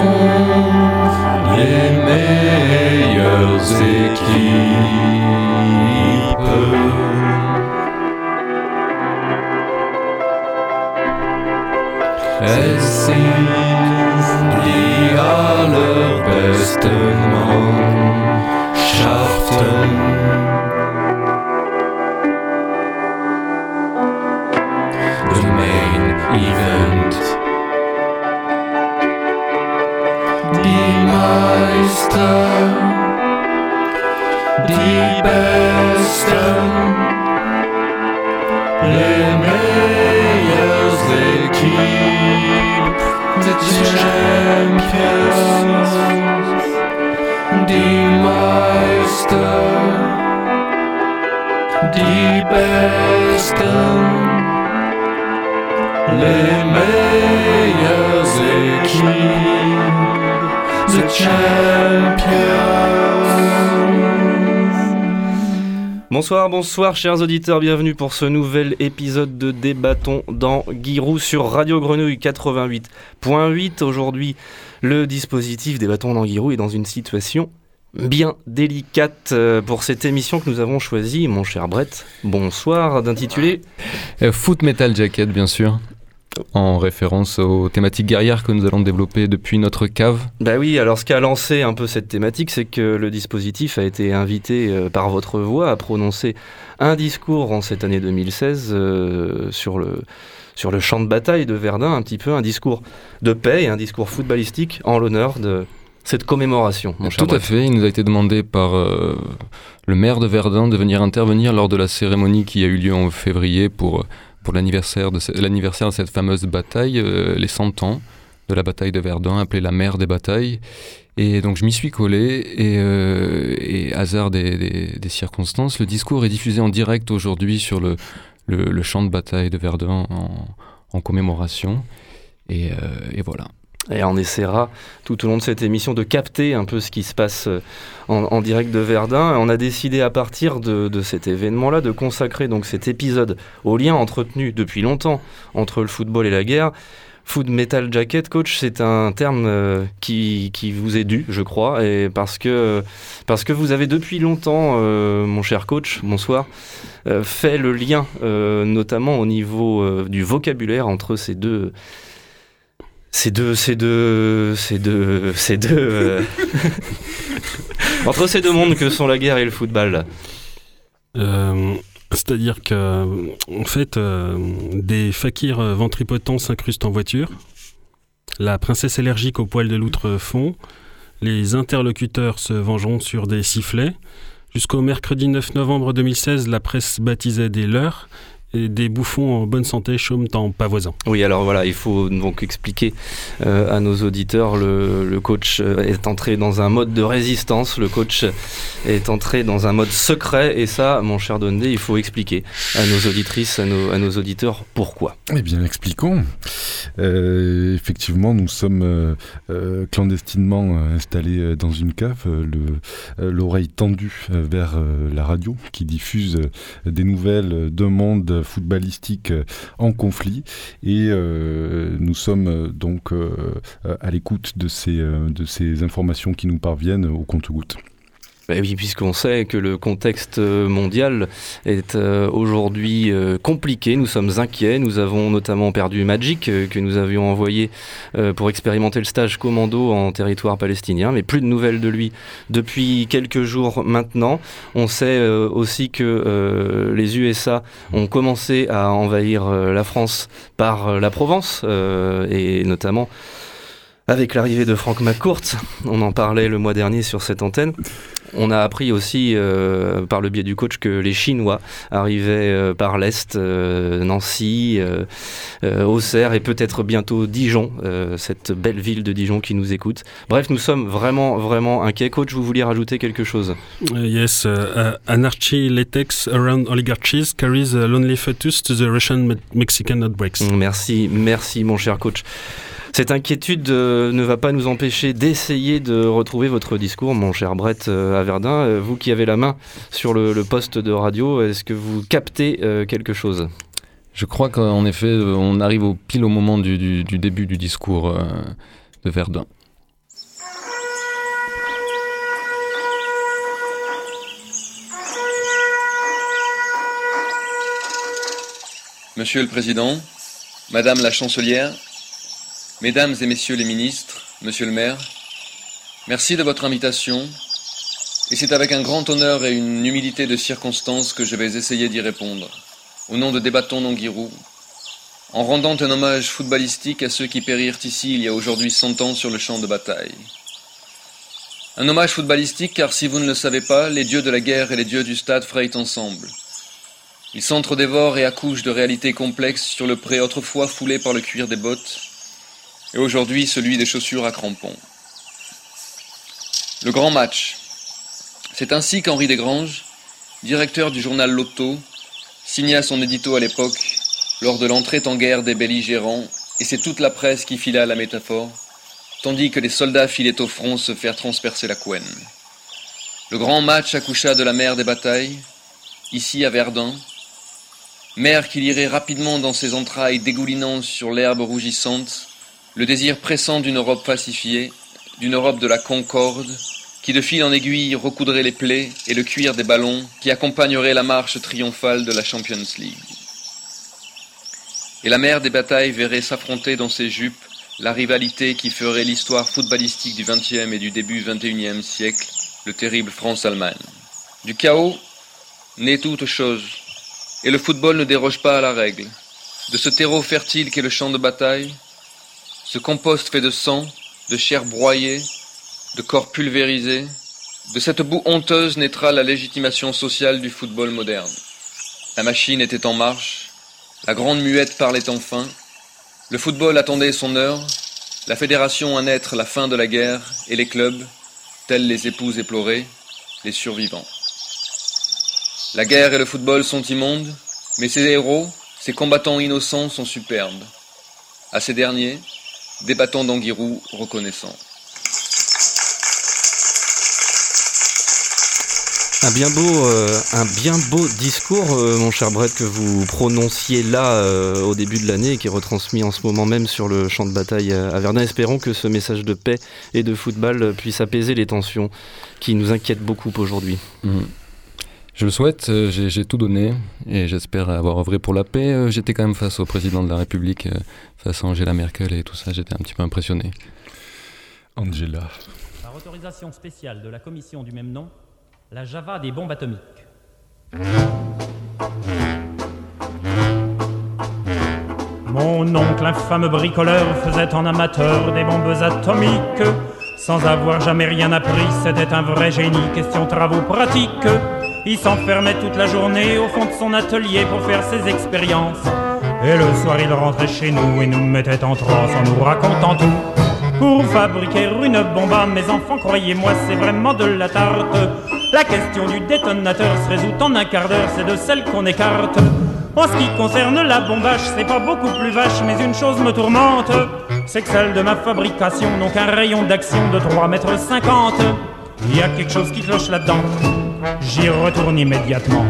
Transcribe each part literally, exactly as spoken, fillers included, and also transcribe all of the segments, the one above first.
les meilleures équipes. Es sind die allerbesten Mannschaften. The main event. Die Meister, die Besten, les meilleures équipes, the champions, die Meister, die Besten, les meilleures équipes, the champions. Bonsoir, bonsoir chers auditeurs, bienvenue pour ce nouvel épisode de Débattons d'Anguirou sur Radio Grenouille quatre-vingt-huit point huit. Aujourd'hui, le dispositif Débattons d'Anguirou est dans une situation bien délicate pour cette émission que nous avons choisie, mon cher Brett. Bonsoir, d'intituler euh, Foot Metal Jacket, bien sûr. En référence aux thématiques guerrières que nous allons développer depuis notre cave. Bah oui, alors ce qui a lancé un peu cette thématique, c'est que le dispositif a été invité euh, par votre voix à prononcer un discours en cette année deux mille seize euh, sur le, sur le champ de bataille de Verdun, un petit peu un discours de paix et un discours footballistique en l'honneur de cette commémoration, mon cher Tout Brett. à fait, il nous a été demandé par euh, le maire de Verdun de venir intervenir lors de la cérémonie qui a eu lieu en février pour... pour l'anniversaire de, ce, l'anniversaire de cette fameuse bataille, euh, les cent ans de la bataille de Verdun, appelée la mère des batailles. Et donc je m'y suis collé, et, euh, et hasard des, des, des circonstances, le discours est diffusé en direct aujourd'hui sur le, le, le champ de bataille de Verdun en, en commémoration. Et, euh, et voilà. Et on essaiera tout au long de cette émission de capter un peu ce qui se passe en, en direct de Verdun. Et on a décidé à partir de, de cet événement-là de consacrer donc cet épisode au lien entretenu depuis longtemps entre le football et la guerre. Foot Metal Jacket, coach, c'est un terme euh, qui, qui vous est dû, je crois, et parce que, parce que vous avez depuis longtemps, euh, mon cher coach, bonsoir, euh, fait le lien, euh, notamment au niveau euh, du vocabulaire entre ces deux... Ces deux, ces deux, ces deux, ces deux, euh... entre ces deux mondes que sont la guerre et le football. Euh, c'est-à-dire que, en fait, euh, des fakirs ventripotents s'incrustent en voiture, la princesse allergique au poil de loutre fond, les interlocuteurs se vengeront sur des sifflets. Jusqu'au mercredi neuf novembre deux mille seize, la presse baptisait des leurs. Et des bouffons en bonne santé chôment en pavoisant. Oui, alors voilà, il faut donc expliquer euh, à nos auditeurs, le, le coach est entré dans un mode de résistance, le coach est entré dans un mode secret, et ça, mon cher Dondé, il faut expliquer à nos auditrices, à nos, à nos auditeurs, pourquoi. Eh bien, expliquons. Euh, effectivement, nous sommes euh, euh, clandestinement installés dans une cave, le, euh, l'oreille tendue vers euh, la radio, qui diffuse euh, des nouvelles d'un monde footballistique en conflit, et euh, nous sommes euh, donc euh, à l'écoute de ces, euh, de ces informations qui nous parviennent au compte-gouttes. Bah oui, puisqu'on sait que le contexte mondial est euh, aujourd'hui euh, compliqué, nous sommes inquiets, nous avons notamment perdu Magic, euh, que nous avions envoyé euh, pour expérimenter le stage commando en territoire palestinien, mais plus de nouvelles de lui depuis quelques jours maintenant. On sait euh, aussi que euh, les U S A ont commencé à envahir euh, la France par euh, la Provence, euh, et notamment avec l'arrivée de Frank McCourt. On en parlait le mois dernier sur cette antenne. On a appris aussi euh, par le biais du coach que les Chinois arrivaient euh, par l'Est, euh, Nancy, euh, euh, Auxerre et peut-être bientôt Dijon, euh, cette belle ville de Dijon qui nous écoute. Bref, nous sommes vraiment, vraiment inquiets. Coach, vous vouliez rajouter quelque chose? uh, Yes, uh, anarchy latex around oligarchies carries a lonely fetus to the Russian-Mexican outbreaks. Merci, merci mon cher coach. Cette inquiétude euh, ne va pas nous empêcher d'essayer de retrouver votre discours, mon cher Brett, euh, à Verdun. Euh, vous qui avez la main sur le, le poste de radio, est-ce que vous captez euh, quelque chose ? Je crois qu'en effet, on arrive au, pile au moment du, du, du début du discours euh, de Verdun. Monsieur le Président, Madame la Chancelière, Mesdames et Messieurs les ministres, Monsieur le maire, merci de votre invitation, et c'est avec un grand honneur et une humilité de circonstance que je vais essayer d'y répondre, au nom de Débattons d'Anguirou, en rendant un hommage footballistique à ceux qui périrent ici il y a aujourd'hui cent ans sur le champ de bataille. Un hommage footballistique car si vous ne le savez pas, les dieux de la guerre et les dieux du stade frayent ensemble. Ils s'entre-dévorent et accouchent de réalités complexes sur le pré autrefois foulé par le cuir des bottes, et aujourd'hui celui des chaussures à crampons. Le grand match. C'est ainsi qu'Henri Desgranges, directeur du journal L'Auto, signa son édito à l'époque, lors de l'entrée en guerre des belligérants, et c'est toute la presse qui fila la métaphore, tandis que les soldats filaient au front se faire transpercer la couenne. Le grand match accoucha de la mer des batailles, ici à Verdun, mer qui lirait rapidement dans ses entrailles dégoulinant sur l'herbe rougissante, le désir pressant d'une Europe pacifiée, d'une Europe de la concorde, qui de fil en aiguille recoudrait les plaies et le cuir des ballons qui accompagnerait la marche triomphale de la Champions League. Et la mer des batailles verrait s'affronter dans ses jupes la rivalité qui ferait l'histoire footballistique du vingtième et du début vingt et unième siècle, le terrible France-Allemagne. Du chaos naît toute chose, et le football ne déroge pas à la règle. De ce terreau fertile qu'est le champ de bataille, ce compost fait de sang, de chair broyée, de corps pulvérisés, de cette boue honteuse naîtra la légitimation sociale du football moderne. La machine était en marche, la grande muette parlait enfin, le football attendait son heure, la fédération à naître la fin de la guerre et les clubs, tels les épouses éplorées, les survivants. La guerre et le football sont immondes, mais ces héros, ces combattants innocents sont superbes. À ces derniers, Débattons d'Anguirou reconnaissant. Un bien beau, euh, un bien beau discours, euh, mon cher Brett, que vous prononciez là euh, au début de l'année et qui est retransmis en ce moment même sur le champ de bataille à Verdun. Espérons que ce message de paix et de football puisse apaiser les tensions qui nous inquiètent beaucoup aujourd'hui. Mmh. Je le souhaite, euh, j'ai, j'ai tout donné et j'espère avoir œuvré pour la paix. Euh, j'étais quand même face au président de la République, euh, face à Angela Merkel et tout ça, j'étais un petit peu impressionné. Angela. Par autorisation spéciale de la commission du même nom, la Java des bombes atomiques. Mon oncle, infâme bricoleur, faisait en amateur des bombes atomiques. Sans avoir jamais rien appris, c'était un vrai génie, question travaux pratiques. Il s'enfermait toute la journée au fond de son atelier pour faire ses expériences. Et le soir, il rentrait chez nous et nous mettait en transe en nous racontant tout. Pour fabriquer une bombe, mes enfants, croyez-moi, c'est vraiment de la tarte. La question du détonateur se résout en un quart d'heure, c'est de celle qu'on écarte. En ce qui concerne la bombache, c'est pas beaucoup plus vache, mais une chose me tourmente, c'est que celle de ma fabrication n'ont qu'un rayon d'action de trois mètres cinquante. Il y a quelque chose qui cloche là-dedans, j'y retourne immédiatement.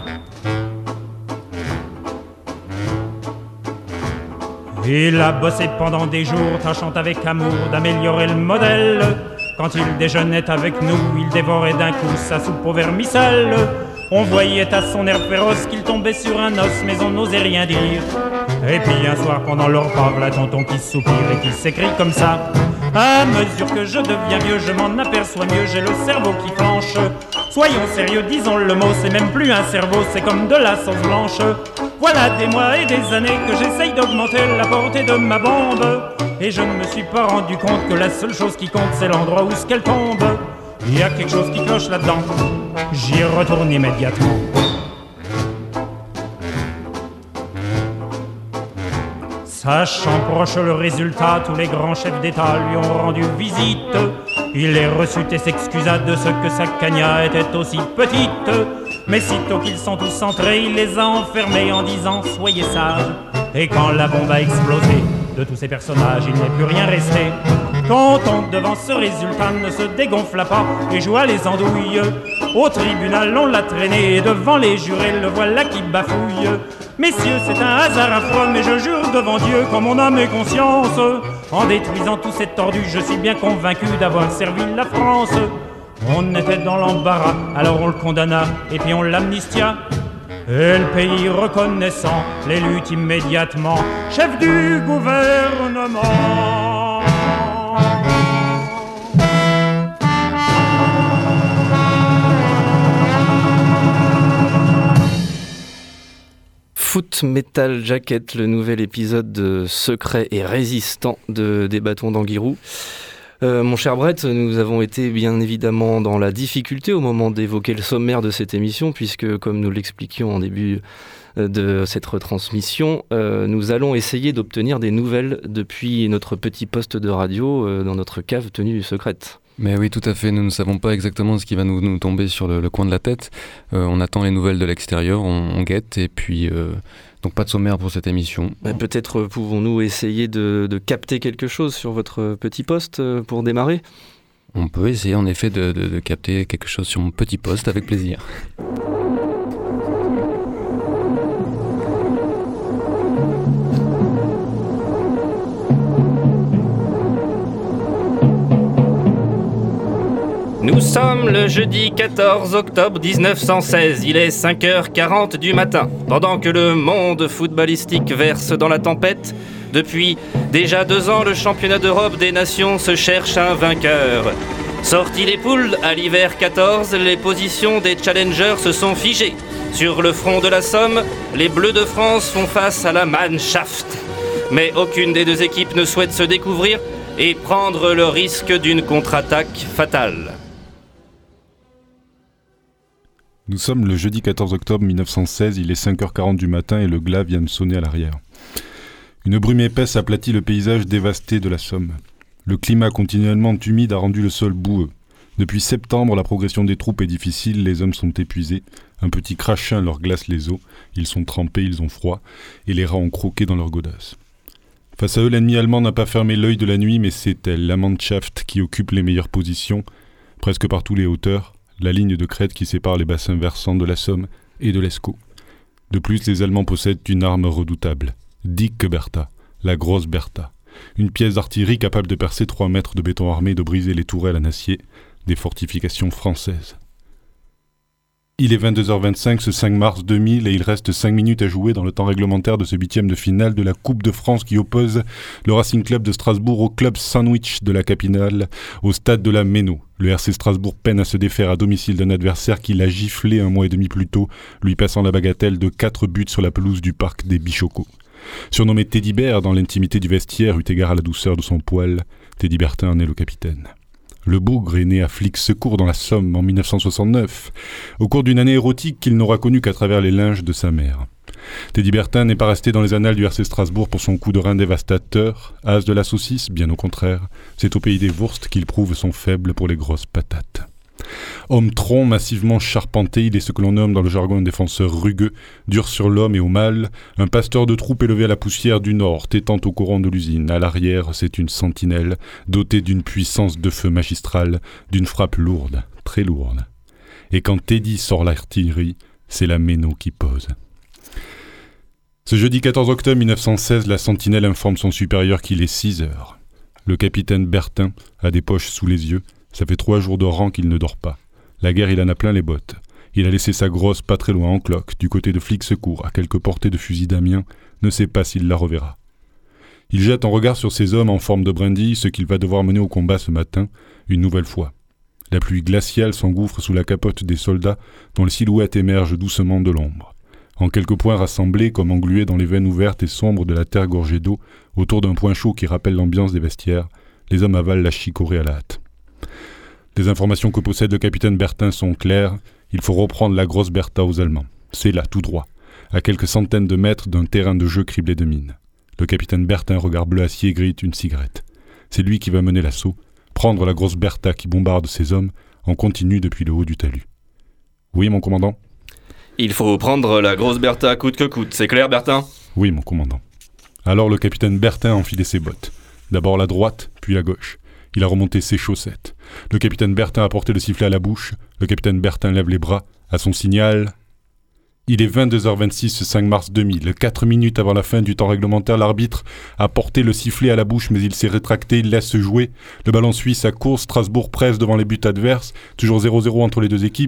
Il a bossé pendant des jours, tâchant avec amour d'améliorer le modèle. Quand il déjeunait avec nous, il dévorait d'un coup sa soupe au vermicelle. On voyait à son air féroce qu'il tombait sur un os, mais on n'osait rien dire. Et puis un soir pendant le repas, v'là tonton qui soupire et qui s'écrie comme ça. À mesure que je deviens vieux, je m'en aperçois mieux, j'ai le cerveau qui flanche. Soyons sérieux, disons le mot, c'est même plus un cerveau, c'est comme de la sauce blanche. Voilà des mois et des années que j'essaye d'augmenter la portée de ma bombe. Et je ne me suis pas rendu compte que la seule chose qui compte, c'est l'endroit où ce qu'elle tombe. Il y a quelque chose qui cloche là-dedans, j'y retourne immédiatement. Sachant proche le résultat, tous les grands chefs d'État lui ont rendu visite. Il les reçut et s'excusa de ce que sa cagna était aussi petite. Mais sitôt qu'ils sont tous entrés, il les a enfermés en disant « Soyez sages ». Et quand la bombe a explosé, de tous ces personnages, il n'est plus rien resté. Tonton, devant ce résultat, ne se dégonfla pas et joua les andouilles. Au tribunal, on l'a traîné et devant les jurés, le voilà qui bafouille. Messieurs, c'est un hasard affreux, mais je jure devant Dieu, qu'en mon âme et conscience, en détruisant tous ces tordus, je suis bien convaincu d'avoir servi la France. On était dans l'embarras, alors on le condamna et puis on l'amnistia. Et le pays reconnaissant l'élut immédiatement chef du gouvernement. Foot Metal Jacket, le nouvel épisode de Secret et Résistant de Des bâtons d'Anguirou. Euh, mon cher Brett, nous avons été bien évidemment dans la difficulté au moment d'évoquer le sommaire de cette émission, puisque comme nous l'expliquions en début de cette retransmission, euh, nous allons essayer d'obtenir des nouvelles depuis notre petit poste de radio euh, dans notre cave tenue secrète. Mais oui, tout à fait. Nous ne savons pas exactement ce qui va nous, nous tomber sur le, le coin de la tête. Euh, on attend les nouvelles de l'extérieur, on, on guette, et puis euh, donc pas de sommaire pour cette émission. Mais peut-être pouvons-nous essayer de, de capter quelque chose sur votre petit poste pour démarrer ? On peut essayer en effet de, de, de capter quelque chose sur mon petit poste avec plaisir. Nous sommes le jeudi quatorze octobre dix-neuf cent seize, il est cinq heures quarante du matin. Pendant que le monde footballistique verse dans la tempête, depuis déjà deux ans, le championnat d'Europe des nations se cherche un vainqueur. Sortis les poules, à l'hiver quatorze, les positions des challengers se sont figées. Sur le front de la Somme, les Bleus de France font face à la Mannschaft. Mais aucune des deux équipes ne souhaite se découvrir et prendre le risque d'une contre-attaque fatale. Nous sommes le jeudi quatorze octobre mille neuf cent seize, il est cinq heures quarante du matin et le glas vient de sonner à l'arrière. Une brume épaisse aplatit le paysage dévasté de la Somme. Le climat continuellement humide a rendu le sol boueux. Depuis septembre, la progression des troupes est difficile, les hommes sont épuisés. Un petit crachin leur glace les os, ils sont trempés, ils ont froid, et les rats ont croqué dans leurs godasses. Face à eux, l'ennemi allemand n'a pas fermé l'œil de la nuit, mais c'est elle, la Mannschaft, qui occupe les meilleures positions, presque par tous les hauteurs, la ligne de crête qui sépare les bassins versants de la Somme et de l'Escaut. De plus, les Allemands possèdent une arme redoutable, Dicke Bertha, la grosse Bertha, une pièce d'artillerie capable de percer trois mètres de béton armé et de briser les tourelles en acier des fortifications françaises. Il est vingt-deux heures vingt-cinq ce cinq mars deux mille et il reste cinq minutes à jouer dans le temps réglementaire de ce huitième de finale de la Coupe de France qui oppose le Racing Club de Strasbourg au club Sandwich de la Capitale au stade de la Méno. Le R C Strasbourg peine à se défaire à domicile d'un adversaire qui l'a giflé un mois et demi plus tôt, lui passant la bagatelle de quatre buts sur la pelouse du parc des Bichocos. Surnommé Teddy Bear dans l'intimité du vestiaire, eu égard à la douceur de son poil, Teddy Bertin en est le capitaine. Le bougre est né à Flix-Secours dans la Somme en mille neuf cent soixante-neuf, au cours d'une année érotique qu'il n'aura connue qu'à travers les linges de sa mère. Teddy Bertin n'est pas resté dans les annales du R C Strasbourg pour son coup de rein dévastateur, as de la saucisse, bien au contraire. C'est au pays des Wurst qu'il prouve son faible pour les grosses patates. Homme tronc massivement charpenté, il est ce que l'on nomme dans le jargon un défenseur rugueux, dur sur l'homme et au mal, un pasteur de troupe élevé à la poussière du nord, tétant au courant de l'usine. À l'arrière, c'est une sentinelle, dotée d'une puissance de feu magistrale, d'une frappe lourde, très lourde. Et quand Teddy sort l'artillerie, c'est la Méno qui pose. Ce jeudi quatorze octobre mille neuf cent seize, la sentinelle informe son supérieur qu'il est six heures. Le capitaine Bertin a des poches sous les yeux. Ça fait trois jours de rang qu'il ne dort pas. La guerre, il en a plein les bottes. Il a laissé sa grosse pas très loin en cloque, du côté de Flix-Secours, à quelques portées de fusil d'Amiens, ne sait pas s'il la reverra. Il jette un regard sur ces hommes en forme de brindilles, ce qu'il va devoir mener au combat ce matin, une nouvelle fois. La pluie glaciale s'engouffre sous la capote des soldats, dont les silhouettes émergent doucement de l'ombre. En quelques points rassemblés, comme englués dans les veines ouvertes et sombres de la terre gorgée d'eau, autour d'un point chaud qui rappelle l'ambiance des vestiaires, les hommes avalent la chicorée à la hâte. Les informations que possède le capitaine Bertin sont claires, il faut reprendre la grosse Bertha aux Allemands. C'est là, tout droit, à quelques centaines de mètres d'un terrain de jeu criblé de mines. Le capitaine Bertin, regard bleu acier, grille une cigarette. C'est lui qui va mener l'assaut, prendre la grosse Bertha qui bombarde ses hommes, en continu depuis le haut du talus. Oui, mon commandant ? Il faut prendre la grosse Bertha coûte que coûte, c'est clair, Bertin ? Oui, mon commandant. Alors le capitaine Bertin a enfilé ses bottes. D'abord la droite, puis la gauche. Il a remonté ses chaussettes. Le capitaine Bertin a porté le sifflet à la bouche. Le capitaine Bertin lève les bras. À son signal... Il est vingt-deux heures vingt-six ce cinq mars deux mille. Quatre minutes avant la fin du temps réglementaire, l'arbitre a porté le sifflet à la bouche, mais il s'est rétracté, il laisse jouer. Le ballon suit sa course. Strasbourg presse devant les buts adverses. Toujours zéro zéro entre les deux équipes.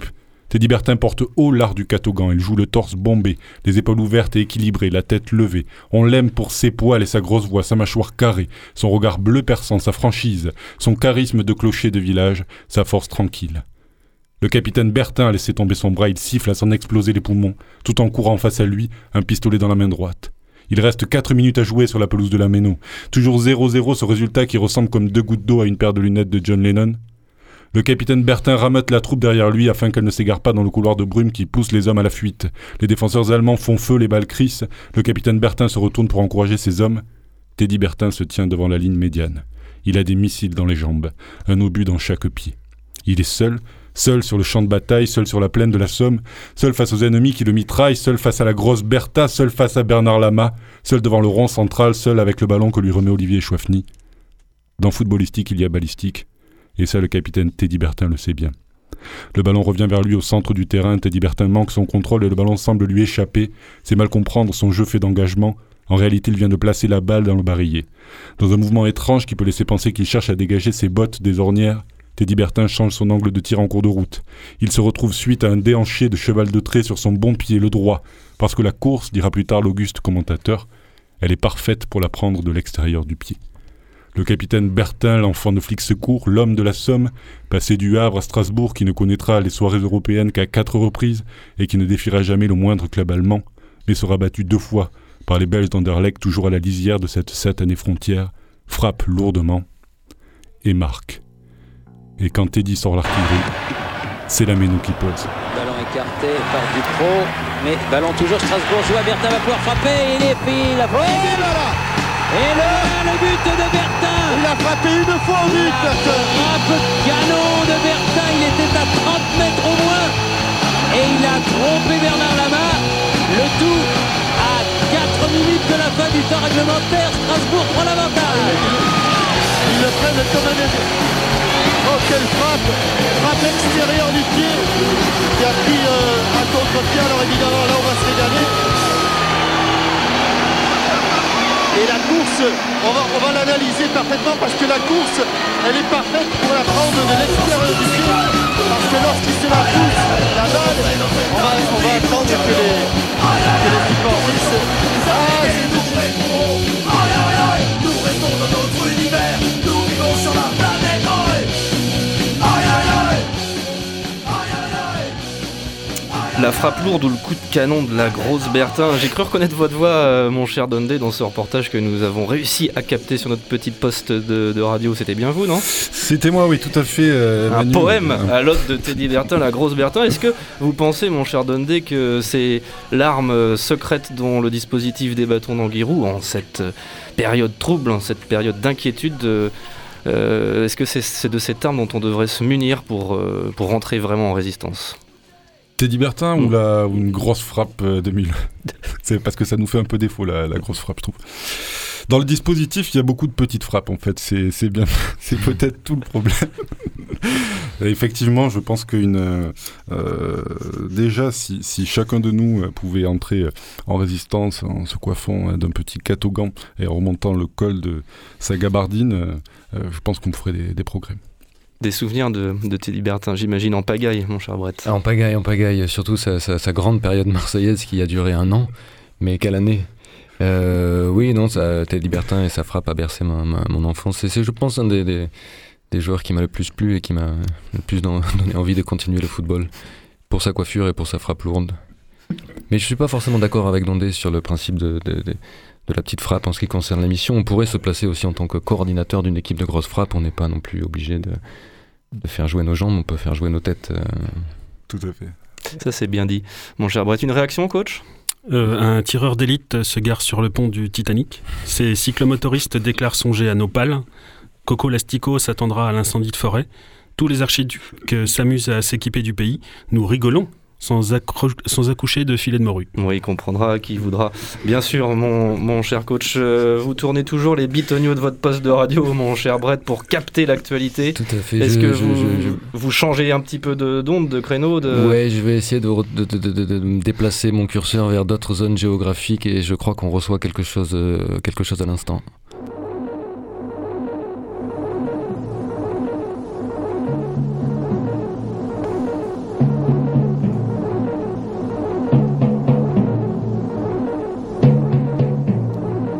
Teddy Bertin porte haut l'art du catogan. Il joue le torse bombé, les épaules ouvertes et équilibrées, la tête levée. On l'aime pour ses poils et sa grosse voix, sa mâchoire carrée, son regard bleu perçant, sa franchise, son charisme de clocher de village, sa force tranquille. Le capitaine Bertin a laissé tomber son bras, il siffle à s'en exploser les poumons, tout en courant face à lui, un pistolet dans la main droite. Il reste quatre minutes à jouer sur la pelouse de la Méno. Toujours zéro zéro, ce résultat qui ressemble comme deux gouttes d'eau à une paire de lunettes de John Lennon. Le capitaine Bertin ramote la troupe derrière lui afin qu'elle ne s'égare pas dans le couloir de brume qui pousse les hommes à la fuite. Les défenseurs allemands font feu, les balles crissent. Le capitaine Bertin se retourne pour encourager ses hommes. Teddy Bertin se tient devant la ligne médiane. Il a des missiles dans les jambes, un obus dans chaque pied. Il est seul, seul sur le champ de bataille, seul sur la plaine de la Somme, seul face aux ennemis qui le mitraillent, seul face à la grosse Bertha, seul face à Bernard Lama, seul devant le rond central, seul avec le ballon que lui remet Olivier Chouafny. Dans footballistique, il y a balistique, et ça le capitaine Teddy Bertin le sait bien. Le ballon revient vers lui au centre du terrain, Teddy Bertin manque son contrôle et le ballon semble lui échapper. C'est mal comprendre son jeu fait d'engagement. En réalité, il vient de placer la balle dans le barillet. Dans un mouvement étrange qui peut laisser penser qu'il cherche à dégager ses bottes des ornières, Teddy Bertin change son angle de tir en cours de route. Il se retrouve suite à un déhanché de cheval de trait sur son bon pied, le droit, parce que la course, dira plus tard l'auguste commentateur, elle est parfaite pour la prendre de l'extérieur du pied. Le capitaine Bertin, l'enfant de flic secours, l'homme de la Somme, passé du Havre à Strasbourg, qui ne connaîtra les soirées européennes qu'à quatre reprises et qui ne défiera jamais le moindre club allemand, mais sera battu deux fois par les Belges d'Anderlecht, toujours à la lisière de cette satanée frontière, frappe lourdement et marque. Et quand Teddy sort l'artillerie, c'est la Méno qui pose. Ballon écarté par Dupro, mais ballon toujours Strasbourg, joue à Bertin, va pouvoir frapper, il est pile, la frappe. Et voilà. Et le, le but de Bertin. Il a frappé une fois au but, Bertin. Frappe canon de Bertin, il était à trente mètres au moins. Et il a trompé Bernard Lama. Le tout à quatre minutes de la fin du temps réglementaire. Strasbourg prend l'avantage. Ils le prennent comme un aide. Oh, quelle frappe. Frappe extérieure du pied qui a pris euh, un contre-pied. Alors évidemment, là, on va se régaler. Et la course, on va, on va l'analyser parfaitement parce que la course, elle est parfaite pour la prendre de l'extérieur du pied. Parce que lorsqu'il se la pousse, la balle, on va, on va attendre que les, que les supporters... Ah, c'est tout. Nous restons dans notre univers, nous vivons sur la planète. Aïe aïe aïe. La frappe lourde ou le coup de canon de la grosse Bertin. J'ai cru reconnaître votre voix, euh, mon cher Dondé, dans ce reportage que nous avons réussi à capter sur notre petit poste de, de radio. C'était bien vous, non ? C'était moi, oui, tout à fait. Euh, Un Manu. poème Un... à l'ode de Teddy Bertin, la grosse Bertin. Est-ce que vous pensez, mon cher Dondé, que c'est l'arme secrète dont le dispositif des bâtons d'Anguirou, en cette période trouble, en cette période d'inquiétude, euh, euh, est-ce que c'est, c'est de cette arme dont on devrait se munir pour, euh, pour rentrer vraiment en résistance ? Teddy Bertin ou, la, ou une grosse frappe euh, deux mille. C'est parce que ça nous fait un peu défaut la, la grosse frappe, je trouve. Dans le dispositif, il y a beaucoup de petites frappes en fait. C'est, c'est bien, c'est peut-être tout le problème. Effectivement, je pense qu'une euh, déjà, si, si chacun de nous pouvait entrer en résistance en se coiffant d'un petit catogan et en remontant le col de sa gabardine, euh, je pense qu'on ferait des, des progrès. Des souvenirs de, de Teddy Bertin, j'imagine, en pagaille, mon cher Brett. Ah, en pagaille, en pagaille. Surtout sa, sa, sa grande période marseillaise qui a duré un an. Mais quelle année euh, Oui, non, ça, Teddy Bertin et sa frappe a bercé ma, ma, mon enfance. C'est, c'est, je pense, un des, des, des joueurs qui m'a le plus plu et qui m'a le plus donné envie de continuer le football. Pour sa coiffure et pour sa frappe lourde. Mais je ne suis pas forcément d'accord avec Dondé sur le principe de... de, de de la petite frappe en ce qui concerne la mission. On pourrait se placer aussi en tant que coordinateur d'une équipe de grosse frappe. On n'est pas non plus obligé de, de faire jouer nos jambes, on peut faire jouer nos têtes. Euh... Tout à fait. Ça, c'est bien dit. Mon cher Brett, une réaction, coach ? euh, Un tireur d'élite se gare sur le pont du Titanic. Ses cyclomotoristes déclarent songer à nos pales. Coco Lastico s'attendra à l'incendie de forêt. Tous les archiducs s'amusent à s'équiper du pays. Nous rigolons sans, accro- sans accoucher de filet de morue. Oui, il comprendra qui voudra. Bien sûr, mon, mon cher coach, euh, vous tournez toujours les bitoniaux de votre poste de radio, mon cher Brett, pour capter l'actualité. Tout à fait. Est-ce je, que je, vous, je, je... vous changez un petit peu de, d'onde, de créneau de... Ouais, je vais essayer de, de, de, de, de, de déplacer mon curseur vers d'autres zones géographiques et je crois qu'on reçoit quelque chose, euh, quelque chose à l'instant.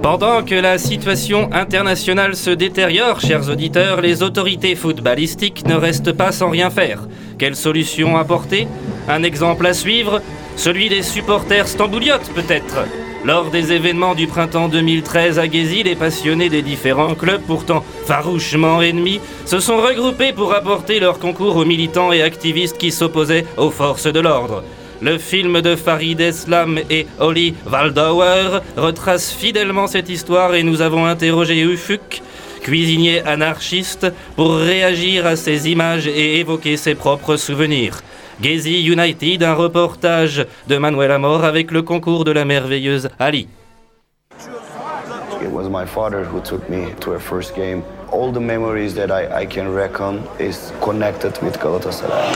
Pendant que la situation internationale se détériore, chers auditeurs, les autorités footballistiques ne restent pas sans rien faire. Quelle solution apporter ? Un exemple à suivre ? Celui des supporters stambouliotes, peut-être ? Lors des événements du printemps deux mille treize à Gezi, les passionnés des différents clubs, pourtant farouchement ennemis, se sont regroupés pour apporter leur concours aux militants et activistes qui s'opposaient aux forces de l'ordre. Le film de Farid Eslam et Oli Waldauer retrace fidèlement cette histoire et nous avons interrogé Ufuk, cuisinier anarchiste, pour réagir à ces images et évoquer ses propres souvenirs. Gezi United, un reportage de Manuel Amor avec le concours de la merveilleuse Ali. It was my father who took me to a first game. All the memories that I, I can reckon is connected with Galatasaray.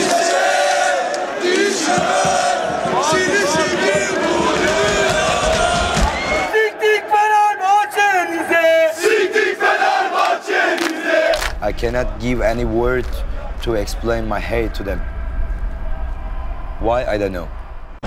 I cannot give any word to explain my hate to them. Why? I don't know.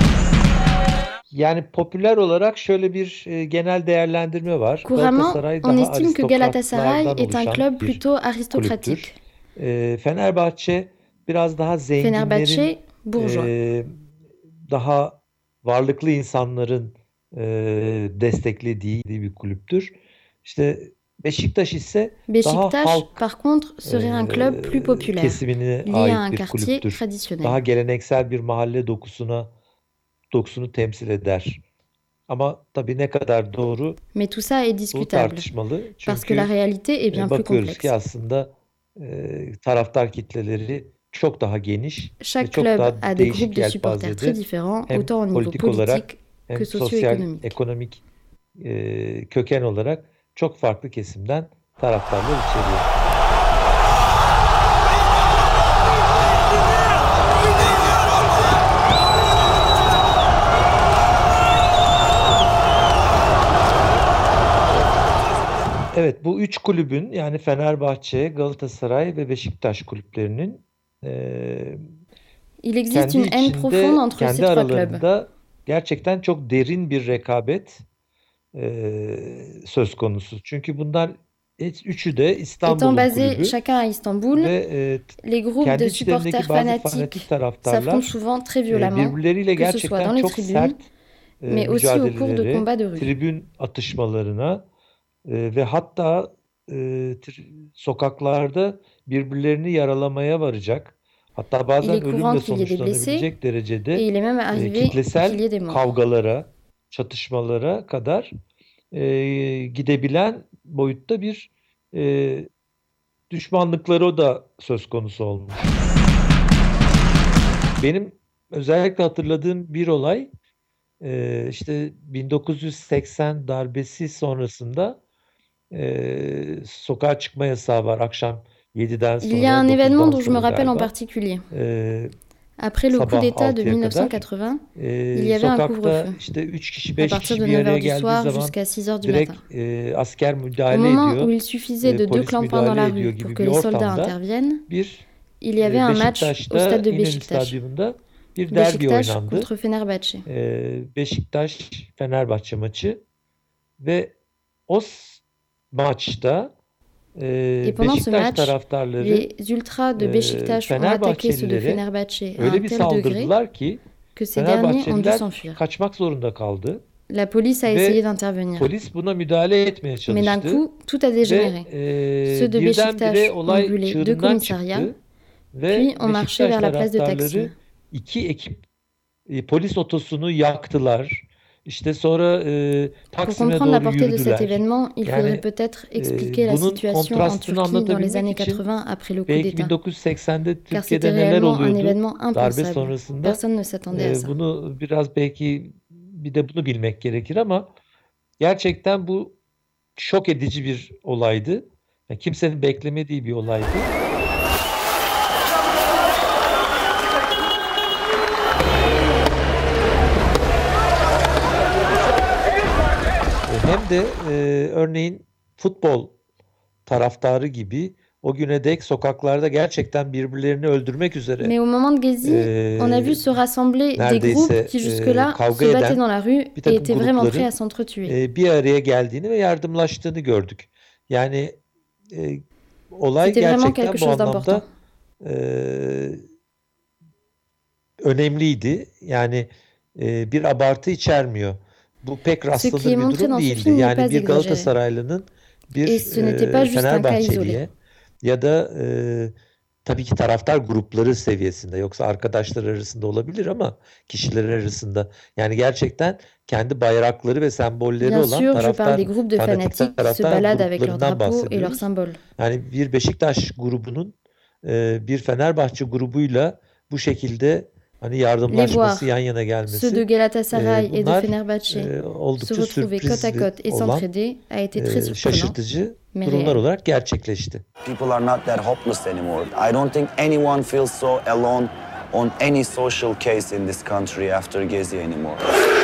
Yani popüler olarak şöyle bir e, genel değerlendirme var. Couramment, on estime que Galatasaray est un club plutôt aristocratique. E, Fenerbahçe biraz daha zenginlerin, Fenerbahçe, bourgeois. E, daha varlıklı insanların e, desteklediği bir kulüptür. İşte Beşiktaş ise Beşiktaş, daha halk par contre, serait un club plus populaire, kesimine lié à ait un bir quartier kulüptür. traditionnel. Daha geleneksel bir mahalle dokusuna dokusunu temsil eder. Ama tabii ne kadar doğru Mais tout ça est bu discutable, tartışmalı. parce que Çünkü la réalité est bien e, plus bakıyoruz complexe. ki aslında e, taraftar kitleleri çok daha geniş ve Chaque çok club daha a des groupes değişik de supporters yelpazede très différents, hem autant au niveau politik olarak politique hem que sosyal, socio-économique. ekonomik e, köken olarak çok farklı kesimden taraftarlar içeriyor. Evet, bu üç kulübün yani Fenerbahçe, Galatasaray ve Beşiktaş kulüplerinin e, Il existe kendi une haine içinde, profonde entre ces kendi trois clubs. aralarında gerçekten çok derin bir rekabet e, söz konusu. Çünkü bunlar üçü de Étant İstanbul'un basés kulübü chacun à Istanbul, ve e, les groupes kendi de içlerindeki supporters bazı fanatiques fanatik taraftarlar s'affrontent souvent très e, violemment, birbirleriyle que ce soit dans gerçekten les çok tribunes, sert e, mais aussi au cours de mücadelelere, combats de rue. tribün atışmalarına e, ve hatta e, tri- sokaklarda birbirlerini yaralamaya varacak. Hatta Il bazen est courant ölümle qu'il y ait des blessés sonuçlanabilecek et derecede il est même e, arrivé qu'il y kitlesel ait des morts. kavgalara, çatışmalara kadar e, gidebilen boyutta bir e, düşmanlıkları o da söz konusu olmuş. Benim özellikle hatırladığım bir olay e, işte bin dokuz yüz seksen darbesi sonrasında e, sokağa çıkma yasağı var akşam yediden Il y a un sonra, événement dokuzdan dont je me sonra rappelle en galiba. particulier. E, Après le coup sabah d'État de altıya mille neuf cent kadar quatre-vingts, e, il y avait un sokakta couvre-feu. işte üç kişi À beş partir kişi de bir neuf araya heures du geldiği soir zaman jusqu'à six heures du direkt matin. e, asker Au müdahale moment ediyor. où il suffisait E, de deux polis clampins dans la müdahale ediyor rue pour gibi que bir les soldats ortamda interviennent, bir il y avait e, un match au Beşiktaş'ta stade de İnönü Beşiktaş. Stadyumunda bir derbi Beşiktaş oynandı. contre Fenerbahçe. E, Beşiktaş-Fenerbahçe maçı ve o s- maçta e, Et pendant ce Beşiktaş match, taraftarları les ultras de e, Beşiktaş ont attaqué ceux de Fenerbahçelilere Fenerbahçe à öyle un bir tel degré saldırdılar ki que ces derniers ont dû Fenerbahçeliler s'enfuir. kaçmak zorunda kaldı. La police a Ve essayé d'intervenir. polis buna müdahale etmeye Mais d'un çalıştı coup, tout a dégénéré. ve e, Ceux de Beşiktaş birdenbire ont olay brûlé deux çığırından commissariats, çıktı ve puis ont marché Beşiktaş vers la place de taraftarları Taksim. iki ekip e, polis otosunu yaktılar. İşte sonra e, Pour Taksim'e comprendre la doğru portée de cet yürüdüler. événement, il faudrait Yani peut-être e, expliquer la bunun situation en kontrastını Turquie dans les anlatabilmek années için quatre-vingts après le coup belki d'État. bin dokuz yüz seksende Car Türkiye'de c'était neler réellement un oluyordu événement darbe impensable. sonrasında Personne ne s'attendait à e, ça. bunu biraz belki bir de bunu bilmek gerekir ama gerçekten bu şok edici bir olaydı. Yani kimsenin beklemediği bir olaydı. E, Hem de e, örneğin futbol taraftarı gibi o güne dek sokaklarda gerçekten birbirlerini öldürmek üzere. Mais au moment de Gezi, e, on a vu se rassembler des groupes qui jusque-là e, se battaient dans la rue et étaient vraiment prêts à s'entretuer. E, bir araya geldiğini ve yardımlaştığını gördük. Yani e, olay C'était vraiment gerçekten quelque bu chose anlamda d'important. e, önemliydi. Yani e, bir abartı içermiyor. Bu pek rastlanır qui est bir montré durum dans ce değildi. film n'est Yani pas bir exagéré. Galatasaraylı'nın bir Et ce n'était e, pas juste un cas Fenerbahçeli'ye isolé. ya da e, tabii ki taraftar grupları seviyesinde, yoksa arkadaşlar arasında olabilir ama kişiler arasında, yani gerçekten kendi bayrakları ve sembolleri Bien olan sûr, je parle taraftar, des groupes de fanatik fanatiques qui se taraftar baladent avec leurs gruplarından drapeaux et leurs bahsediyoruz. symboles. Yani bir Beşiktaş grubunun e, bir Fenerbahçe grubuyla bu şekilde hani Les yardımlaşması, voir, yan yana gelmesi, ceux de Galatasaray e, et de bunlar Fenerbahçe e, se oldukça retrouver côte à sürpriz côte et olan s'entraider a été très e, surprenant. şaşırtıcı mais durumlar réel. olarak gerçekleşti. People are not that hopeless anymore. I don't think anyone feels so alone on any social case in this country after Gezi anymore.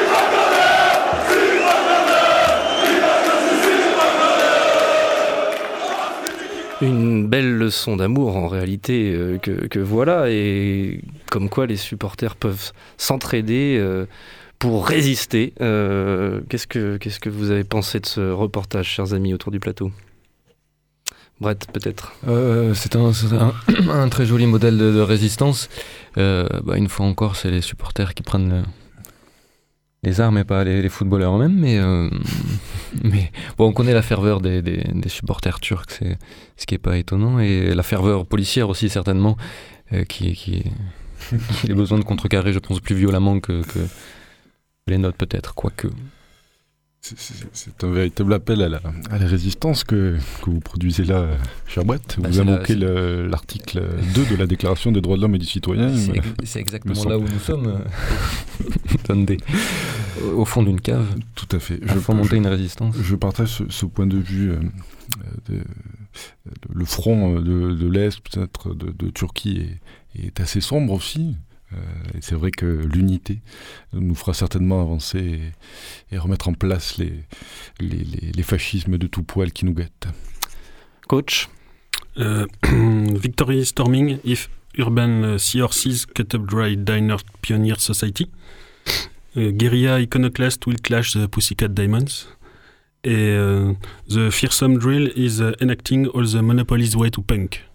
Une belle leçon d'amour en réalité euh, que, que voilà, et comme quoi les supporters peuvent s'entraider euh, pour résister. Euh, qu'est-ce que, qu'est-ce que vous avez pensé de ce reportage, chers amis, autour du plateau ? Brett, peut-être. Euh, c'est un, c'est un, un très joli modèle de, de résistance. Euh, bah, une fois encore, c'est les supporters qui prennent le, les armes et pas les, les footballeurs eux-mêmes. Mais, euh, mais bon, on connaît la ferveur des, des, des supporters turcs, c'est ce qui n'est pas étonnant. Et la ferveur policière aussi, certainement, euh, qui, qui, qui a besoin de contrecarrer, je pense, plus violemment que, que les nôtres, peut-être, quoique. C'est, c'est, c'est un véritable appel à la, à la résistance que, que vous produisez là, cher Brett. Vous bah, invoquez la, le, l'article deux de la Déclaration des droits de l'homme et du citoyen. C'est, c'est exactement là où nous sommes, des, au fond d'une cave. Tout à fait. Il faut monter une résistance. Je partage ce, ce point de vue. Euh, de, le front de, de l'Est, peut-être, de, de Turquie est, est assez sombre aussi. Et c'est vrai que l'unité nous fera certainement avancer et, et remettre en place les, les, les, les fascismes de tout poil qui nous guettent. Coach uh, Victory Storming, If Urban Sea Horses Cut Up Dry Diner Pioneer Society. Uh, Guerrilla Iconoclast Will Clash the Pussycat Diamonds. Et uh, The Fearsome Drill is uh, enacting all the monopoly's way to punk.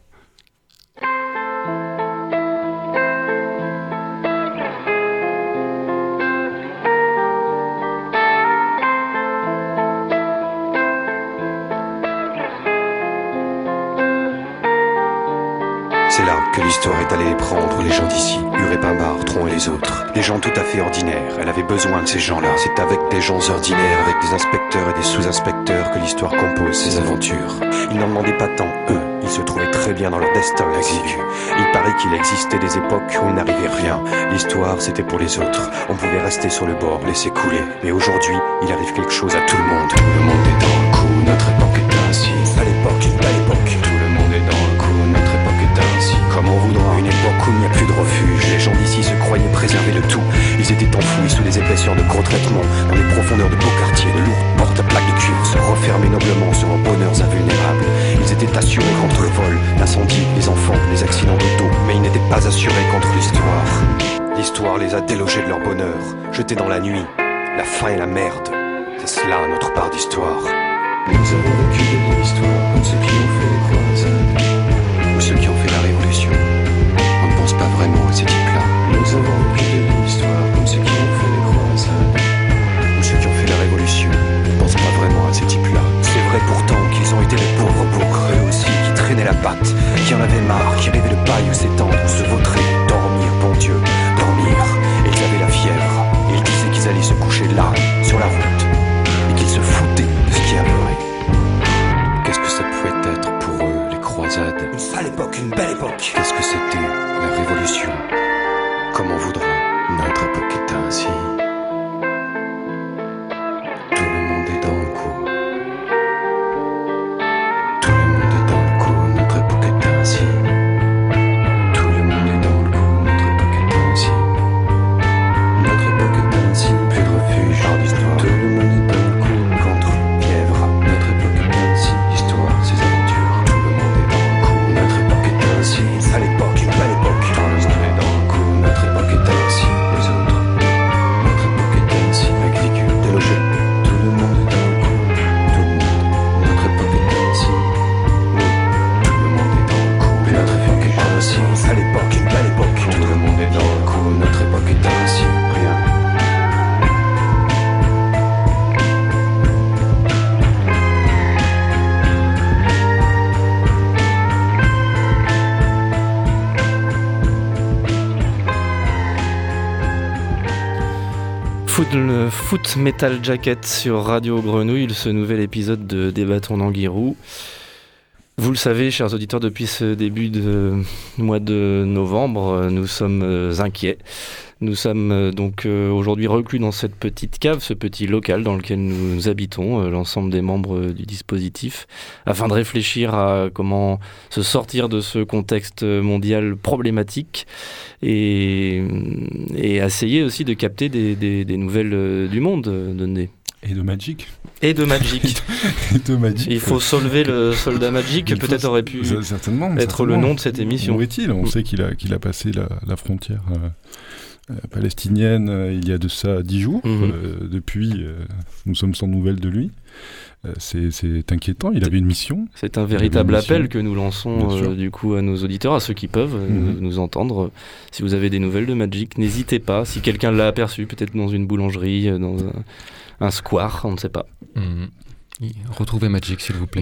C'est là que l'histoire est allée prendre les gens d'ici, Urépinbar, Tron et les autres. Des gens tout à fait ordinaires, elle avait besoin de ces gens-là. C'est avec des gens ordinaires, avec des inspecteurs et des sous-inspecteurs que l'histoire compose ses aventures. Ils n'en demandaient pas tant, eux, ils se trouvaient très bien dans leur destin exigu. Il paraît qu'il existait des époques où il n'arrivait rien. L'histoire, c'était pour les autres. On pouvait rester sur le bord, laisser couler. Mais aujourd'hui, il arrive quelque chose à tout le monde. Le monde est dans le coup, notre époque est ainsi. À l'époque, à l'époque, tout le monde est dans le coup, notre époque est ainsi. Comme on voudra, une époque où il n'y a plus de refuge. Les gens d'ici se croyaient préserver le tout. Ils étaient enfouis sous les épaisseurs de gros traitements, dans les profondeurs de beaux quartiers, de lourdes portes à plaques de cuivre, se refermer noblement sur leurs bonheurs invulnérables. Ils étaient assurés contre le vol, l'incendie, les enfants, les accidents d'auto, mais ils n'étaient pas assurés contre l'histoire. L'histoire les a délogés de leur bonheur, jetés dans la nuit, la faim et la merde. C'est cela notre part d'histoire. Nous avons vécu de l'histoire comme ceux qui ont fait les croisades, ou ceux qui ont fait la révolution. On ne pense pas vraiment à ces types-là. Nous avons vécu de l'histoire comme ceux qui ont fait les croisades, ou ceux qui ont fait la révolution. On ne pense pas vraiment à ces types-là. C'est vrai pourtant qu'ils ont été les pauvres bourgs, eux aussi, qui traînaient la patte, qui en avaient marre, qui rêvaient de paille ou s'étendre, se vautrer, dormir, bon Dieu, dormir. Et ils avaient la fièvre, et ils disaient qu'ils allaient se coucher là, sur la route, et qu'ils se foutaient de ce qui arriverait. Qu'est-ce que ça pouvait être pour eux, les croisades? Une sale époque, une belle époque. Qu'est-ce que c'était, la révolution? Comme on voudra, notre époque est ainsi. Tout le monde est dans le coup. Tout le monde est dans le coup, notre époque est ainsi. Tout le monde est dans le coup, notre époque est ainsi. Notre époque est ainsi, plus de refuge, par le Foot Metal Jacket sur Radio Grenouille, ce nouvel épisode de Débattons d'Anguirou. Vous le savez, chers auditeurs, depuis ce début de mois de novembre, nous sommes inquiets. Nous sommes donc aujourd'hui reclus dans cette petite cave, ce petit local dans lequel nous habitons, l'ensemble des membres du dispositif, afin de réfléchir à comment se sortir de ce contexte mondial problématique et, et essayer aussi de capter des, des, des nouvelles du monde données. Et de Magic. Et de Magic. Et de Magic. Il faut sauver le soldat Magic, qui peut-être aurait pu certainement, être certainement. le nom de cette émission. Où est-il ? On sait qu'il a, qu'il a passé la, la frontière euh, euh, palestinienne euh, il y a de ça dix jours. Mm-hmm. Euh, depuis, euh, nous sommes sans nouvelles de lui. Euh, c'est, c'est inquiétant, il avait une mission. C'est un véritable appel que nous lançons euh, du coup à nos auditeurs, à ceux qui peuvent euh, mm-hmm. nous entendre. Si vous avez des nouvelles de Magic, n'hésitez pas. Si quelqu'un l'a aperçu, peut-être dans une boulangerie, dans un... un square, on ne sait pas. Mmh. Retrouvez Magic, s'il vous plaît.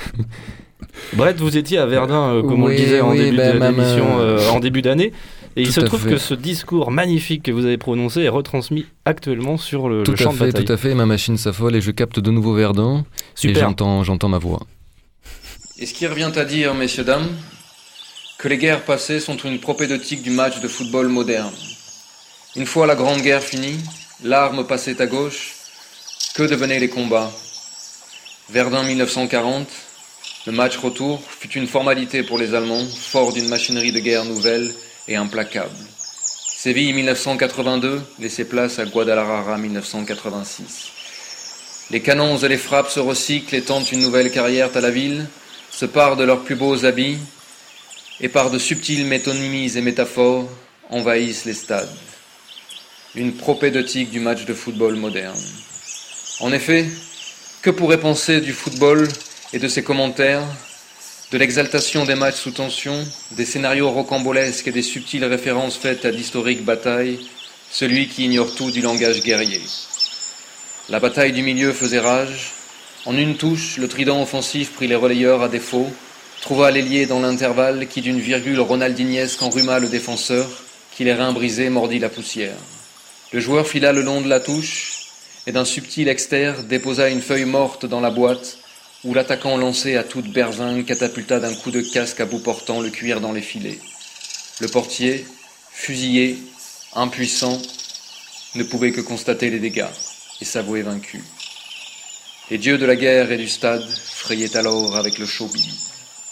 Brett, vous étiez à Verdun, euh, comme oui, on le disait en, oui, début ben, de l'émission, euh, en début d'année. Et tout il se trouve fait. que ce discours magnifique que vous avez prononcé est retransmis actuellement sur le, tout le champ fait, de bataille. Tout à fait, ma machine s'affole et je capte de nouveau Verdun. Super. Et j'entends, j'entends ma voix. Et ce qui revient à dire, messieurs, dames, que les guerres passées sont une propédeutique du match de football moderne. Une fois la Grande Guerre finie, l'arme passait à gauche, que devenaient les combats ? Verdun dix-neuf cent quarante, le match retour fut une formalité pour les Allemands, forts d'une machinerie de guerre nouvelle et implacable. Séville dix-neuf cent quatre-vingt-deux laissait place à Guadalajara dix-neuf cent quatre-vingt-six. Les canons et les frappes se recyclent et tentent une nouvelle carrière à la ville, se parent de leurs plus beaux habits et par de subtiles métonymies et métaphores envahissent les stades. Une propédeutique du match de football moderne. En effet, que pourrait penser du football et de ses commentaires, de l'exaltation des matchs sous tension, des scénarios rocambolesques et des subtiles références faites à d'historiques batailles, celui qui ignore tout du langage guerrier. La bataille du milieu faisait rage. En une touche, le trident offensif prit les relayeurs à défaut, trouva l'ailier dans l'intervalle qui d'une virgule ronaldiniesque enrhuma le défenseur, qui les reins brisés mordit la poussière. Le joueur fila le long de la touche et d'un subtil externe déposa une feuille morte dans la boîte où l'attaquant lancé à toute berzingue catapulta d'un coup de casque à bout portant le cuir dans les filets. Le portier, fusillé, impuissant, ne pouvait que constater les dégâts et s'avouer vaincu. Les dieux de la guerre et du stade frayaient alors avec le showbiz.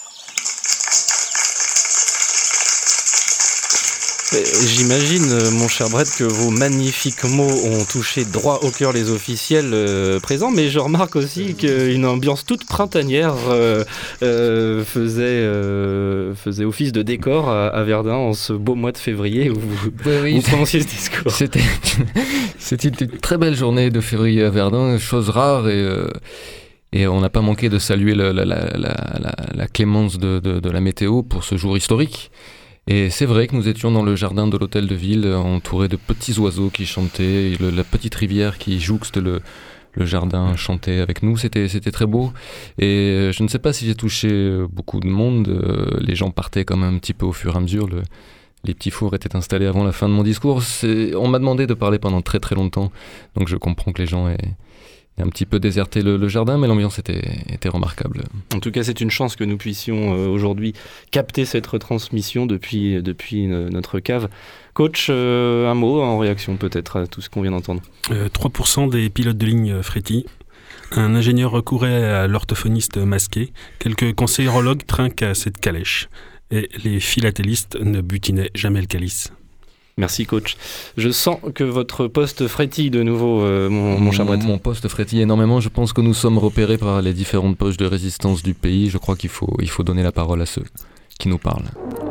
J'imagine, mon cher Brett, que vos magnifiques mots ont touché droit au cœur les officiels euh, présents, mais je remarque aussi qu'une ambiance toute printanière euh, euh, faisait, euh, faisait office de décor à, à Verdun en ce beau mois de février où vous, oui, oui, vous prononciez ce discours. C'était, c'était une très belle journée de février à Verdun, chose rare et... Euh... Et on n'a pas manqué de saluer la, la, la, la, la clémence de, de, de la météo pour ce jour historique. Et c'est vrai que nous étions dans le jardin de l'hôtel de ville, entourés de petits oiseaux qui chantaient, et le, la petite rivière qui jouxte le, le jardin chantait avec nous, c'était, c'était très beau. Et je ne sais pas si j'ai touché beaucoup de monde, les gens partaient quand même un petit peu au fur et à mesure, le, les petits fours étaient installés avant la fin de mon discours. C'est, on m'a demandé de parler pendant très très longtemps, donc je comprends que les gens aient... un petit peu déserté le, le jardin, mais l'ambiance était, était remarquable. En tout cas, c'est une chance que nous puissions euh, aujourd'hui capter cette retransmission depuis, depuis euh, notre cave. Coach, euh, un mot en réaction peut-être à tout ce qu'on vient d'entendre. euh, trois pour cent des pilotes de ligne frétillent. Un ingénieur recourait à l'orthophoniste masqué. Quelques conseillerologues trinquent à cette calèche. Et les philatélistes ne butinaient jamais le calice. Merci coach. Je sens que votre poste frétille de nouveau, euh, mon, mon cher Brett. Mon poste frétille énormément. Je pense que nous sommes repérés par les différentes poches de résistance du pays. Je crois qu'il faut, il faut donner la parole à ceux qui nous parlent.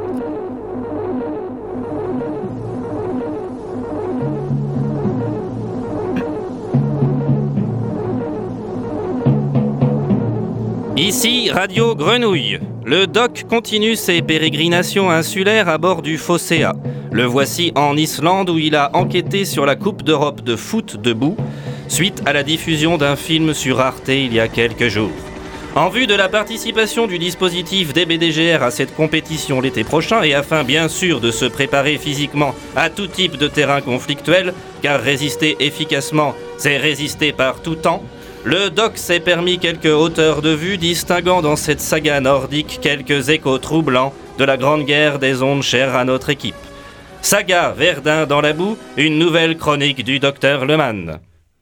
Ici Radio Grenouille. Le doc continue ses pérégrinations insulaires à bord du Phocéa. Le voici en Islande où il a enquêté sur la Coupe d'Europe de foot debout, suite à la diffusion d'un film sur Arte il y a quelques jours. En vue de la participation du dispositif D B D G R à cette compétition l'été prochain et afin bien sûr de se préparer physiquement à tout type de terrain conflictuel, car résister efficacement, c'est résister par tout temps, le doc s'est permis quelques hauteurs de vue distinguant dans cette saga nordique quelques échos troublants de la grande guerre des ondes chères à notre équipe. Saga Verdun dans la boue, une nouvelle chronique du docteur Leman.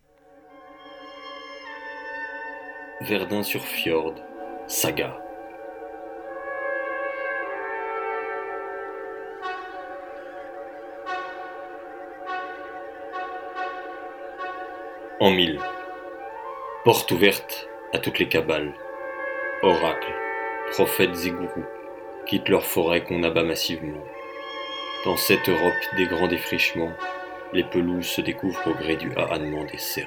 Verdun sur Fjord, saga. En mille. Porte ouverte à toutes les cabales. Oracles, prophètes et gourous quittent leur forêt qu'on abat massivement. Dans cette Europe des grands défrichements, les pelouses se découvrent au gré du ahannement des serpes.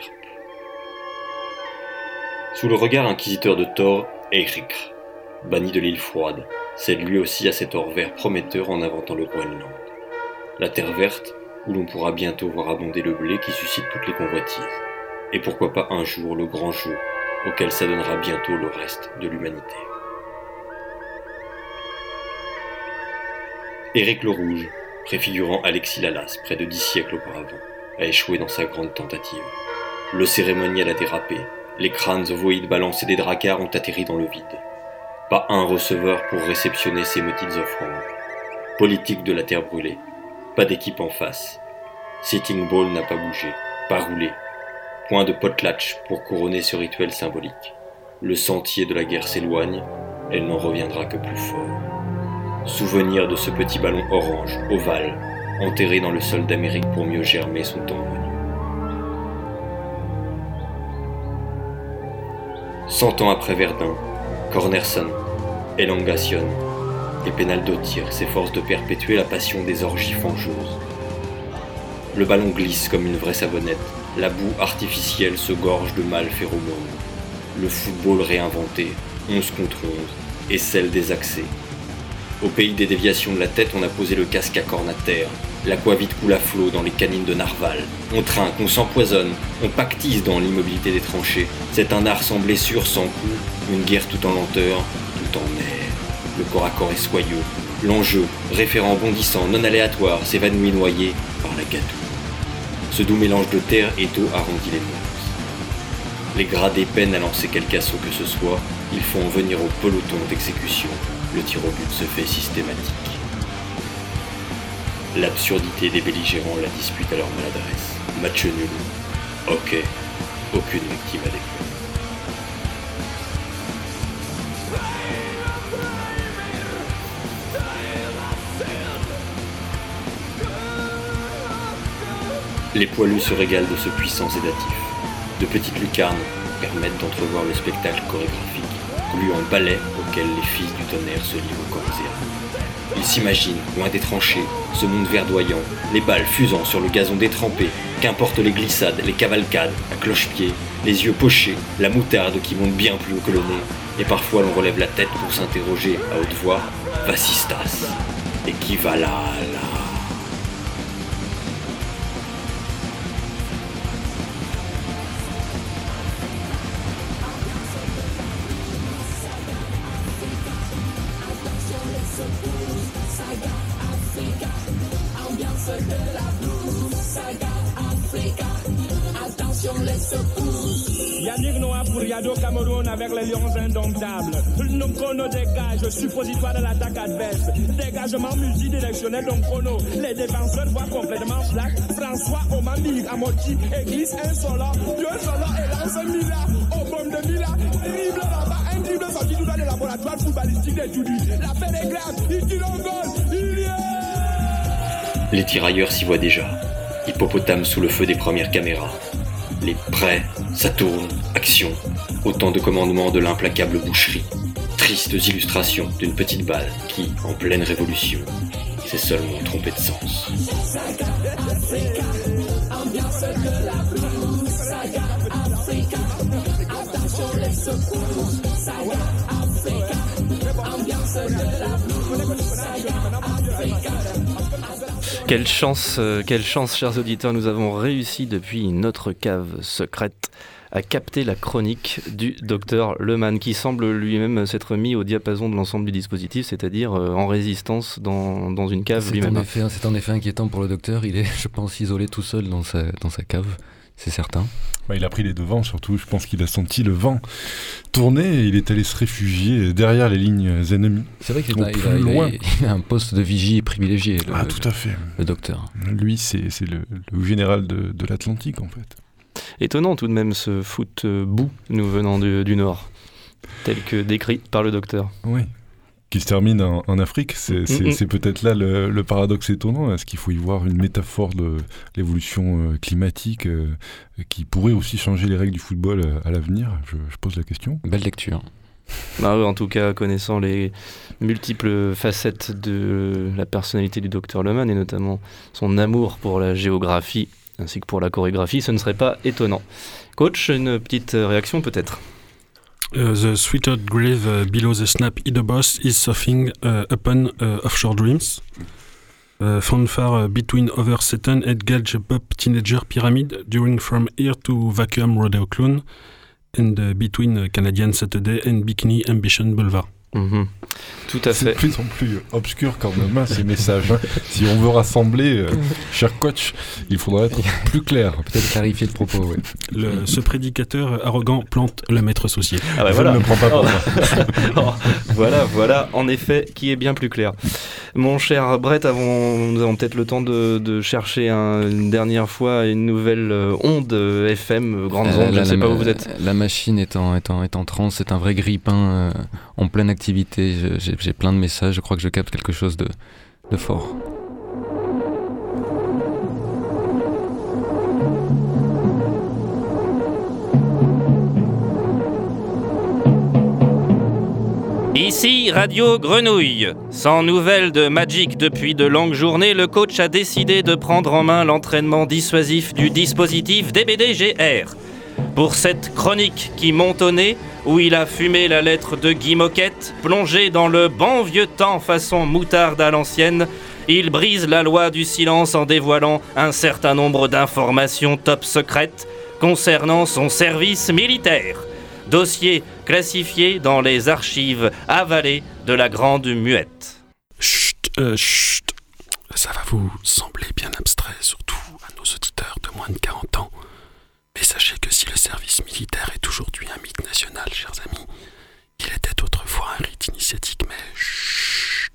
Sous le regard inquisiteur de Thor, Eirik, banni de l'île froide, cède lui aussi à cet or vert prometteur en inventant le Groenland. La terre verte, où l'on pourra bientôt voir abonder le blé qui suscite toutes les convoitises. Et pourquoi pas un jour le grand jour, auquel s'adonnera bientôt le reste de l'humanité. Éric le Rouge, préfigurant Alexis Lalas près de dix siècles auparavant, a échoué dans sa grande tentative. Le cérémoniel a dérapé. Les crânes ovoïdes balancés des dracars ont atterri dans le vide. Pas un receveur pour réceptionner ces maudites offrandes. Politique de la terre brûlée. Pas d'équipe en face. Sitting Bull n'a pas bougé, pas roulé. Point de potlatch pour couronner ce rituel symbolique. Le sentier de la guerre s'éloigne, elle n'en reviendra que plus fort. Souvenir de ce petit ballon orange, ovale, enterré dans le sol d'Amérique pour mieux germer son temps venu. Cent ans après Verdun, Cornerson, Elongation et Penaldotir s'efforcent de perpétuer la passion des orgies fangeuses. Le ballon glisse comme une vraie savonnette, la boue artificielle se gorge de mâles phéromones. Le football réinventé, onze contre onze, et celle des accès. Au pays des déviations de la tête, on a posé le casque à corne à terre. L'aquavite coule à flot dans les canines de narval. On trinque, on s'empoisonne, on pactise dans l'immobilité des tranchées. C'est un art sans blessure, sans coup, une guerre tout en lenteur, tout en air. Le corps à corps est soyeux. L'enjeu, référent bondissant, non aléatoire, s'évanouit noyé par la gadoue. Ce doux mélange de terre et d'eau arrondit les mœurs. Les gradés peinent à lancer quelque assaut que ce soit, ils font en venir au peloton d'exécution. Le tir au but se fait systématique. L'absurdité des belligérants la dispute à leur maladresse. Match nul. Ok. Aucune victime à déclarer. Les poilus se régalent de ce puissant sédatif. De petites lucarnes permettent d'entrevoir le spectacle chorégraphique, gluant ballet auquel les fils du tonnerre se livrent corps et âme. Ils s'imaginent, loin des tranchées, ce monde verdoyant, les balles fusant sur le gazon détrempé, qu'importe les glissades, les cavalcades, à cloche-pied, les yeux pochés, la moutarde qui monte bien plus haut que le nez, et parfois l'on relève la tête pour s'interroger à haute voix, Vasistas, et qui va là, là. Yannick Noah pour Yado Cameroun avec les Lions indomptables. Nos chrono dégage, suppositoire de l'attaque adverse. Dégagement multidirectionnel donc chrono. Les défenseurs voient complètement flash. François Omambi, Amoti, Église insolent. Dieu solo et lance Mila. Au bombe de Mila. Dribble là-bas, un dribble sorti tout dans le laboratoire footballistique des Tudis. La paix est grave, il tire un goal, il y est. Les tirailleurs s'y voient déjà. Hippopotame sous le feu des premières caméras. Les prêts, ça tourne, action, autant de commandements de l'implacable boucherie. Tristes illustrations d'une petite balle qui, en pleine révolution, s'est seulement trompée de sens. Quelle chance, euh, quelle chance, chers auditeurs, nous avons réussi depuis notre cave secrète à capter la chronique du docteur Lehmann, qui semble lui-même s'être mis au diapason de l'ensemble du dispositif, c'est-à-dire euh, en résistance dans, dans une cave c'est lui-même. En effet, c'est en effet inquiétant pour le docteur, il est, je pense, isolé tout seul dans sa, dans sa cave, c'est certain. Bah, il a pris les devants, surtout, je pense qu'il a senti le vent tourner et il est allé se réfugier derrière les lignes ennemies. C'est vrai qu'il a, il a, il a, il a un poste de vigie privilégié, le, ah, tout à fait. le docteur. Lui, c'est, c'est le, le général de, de l'Atlantique, en fait. Étonnant tout de même ce foot euh, bout nous venant du, du Nord, tel que décrit par le docteur. Oui, qui se termine en, en Afrique, c'est, c'est, c'est peut-être là le, le paradoxe étonnant. Est-ce qu'il faut y voir une métaphore de l'évolution euh, climatique euh, qui pourrait aussi changer les règles du football euh, à l'avenir? je, je pose la question. Belle lecture. Bah, en tout cas, connaissant les multiples facettes de la personnalité du docteur Lehmann et notamment son amour pour la géographie ainsi que pour la chorégraphie, ce ne serait pas étonnant. Coach, une petite réaction peut-être? Uh, the sweetheart grave uh, below the snap either boss is surfing uh, upon uh, offshore dreams. Uh, fanfare uh, between over Satan and Gage Pop Teenager Pyramid during From Here to Vacuum Rodeo Clown and uh, between uh, Canadian Saturday and Bikini Ambition Boulevard. Mmh. Tout à fait. C'est de plus en plus obscur quand même, hein, ces messages. Hein. Si on veut rassembler, euh, cher coach, il faudra être plus clair. Peut-être clarifier le propos, oui. Le, ce prédicateur arrogant plante le maître saucier. Ah bah Je voilà. ne me prends pas pour moi. Oh, voilà, voilà, en effet, qui est bien plus clair. Mon cher Brett, avons, nous avons peut-être le temps de, de chercher un, une dernière fois une nouvelle euh, onde euh, F M, euh, grandes ondes, euh, je ne sais pas où vous êtes. La machine est en, est en, est en transe, c'est un vrai grippin euh, en pleine activité. Je, j'ai, j'ai plein de messages, je crois que je capte quelque chose de, de fort. Ici Radio Grenouille. Sans nouvelles de Magic depuis de longues journées, le coach a décidé de prendre en main l'entraînement dissuasif du dispositif D B D G R. Pour cette chronique qui monte au nez, où il a fumé la lettre de Guy Moquette, plongé dans le bon vieux temps façon moutarde à l'ancienne, il brise la loi du silence en dévoilant un certain nombre d'informations top secrètes concernant son service militaire. Dossier classifié dans les archives avalées de la Grande Muette. Chut, euh, chut. Ça va vous sembler bien abstrait, surtout à nos auditeurs de moins de quarante ans. Mais sachez que si le service militaire est aujourd'hui un mythe national, chers amis, il était autrefois un rite initiatique, mais chut.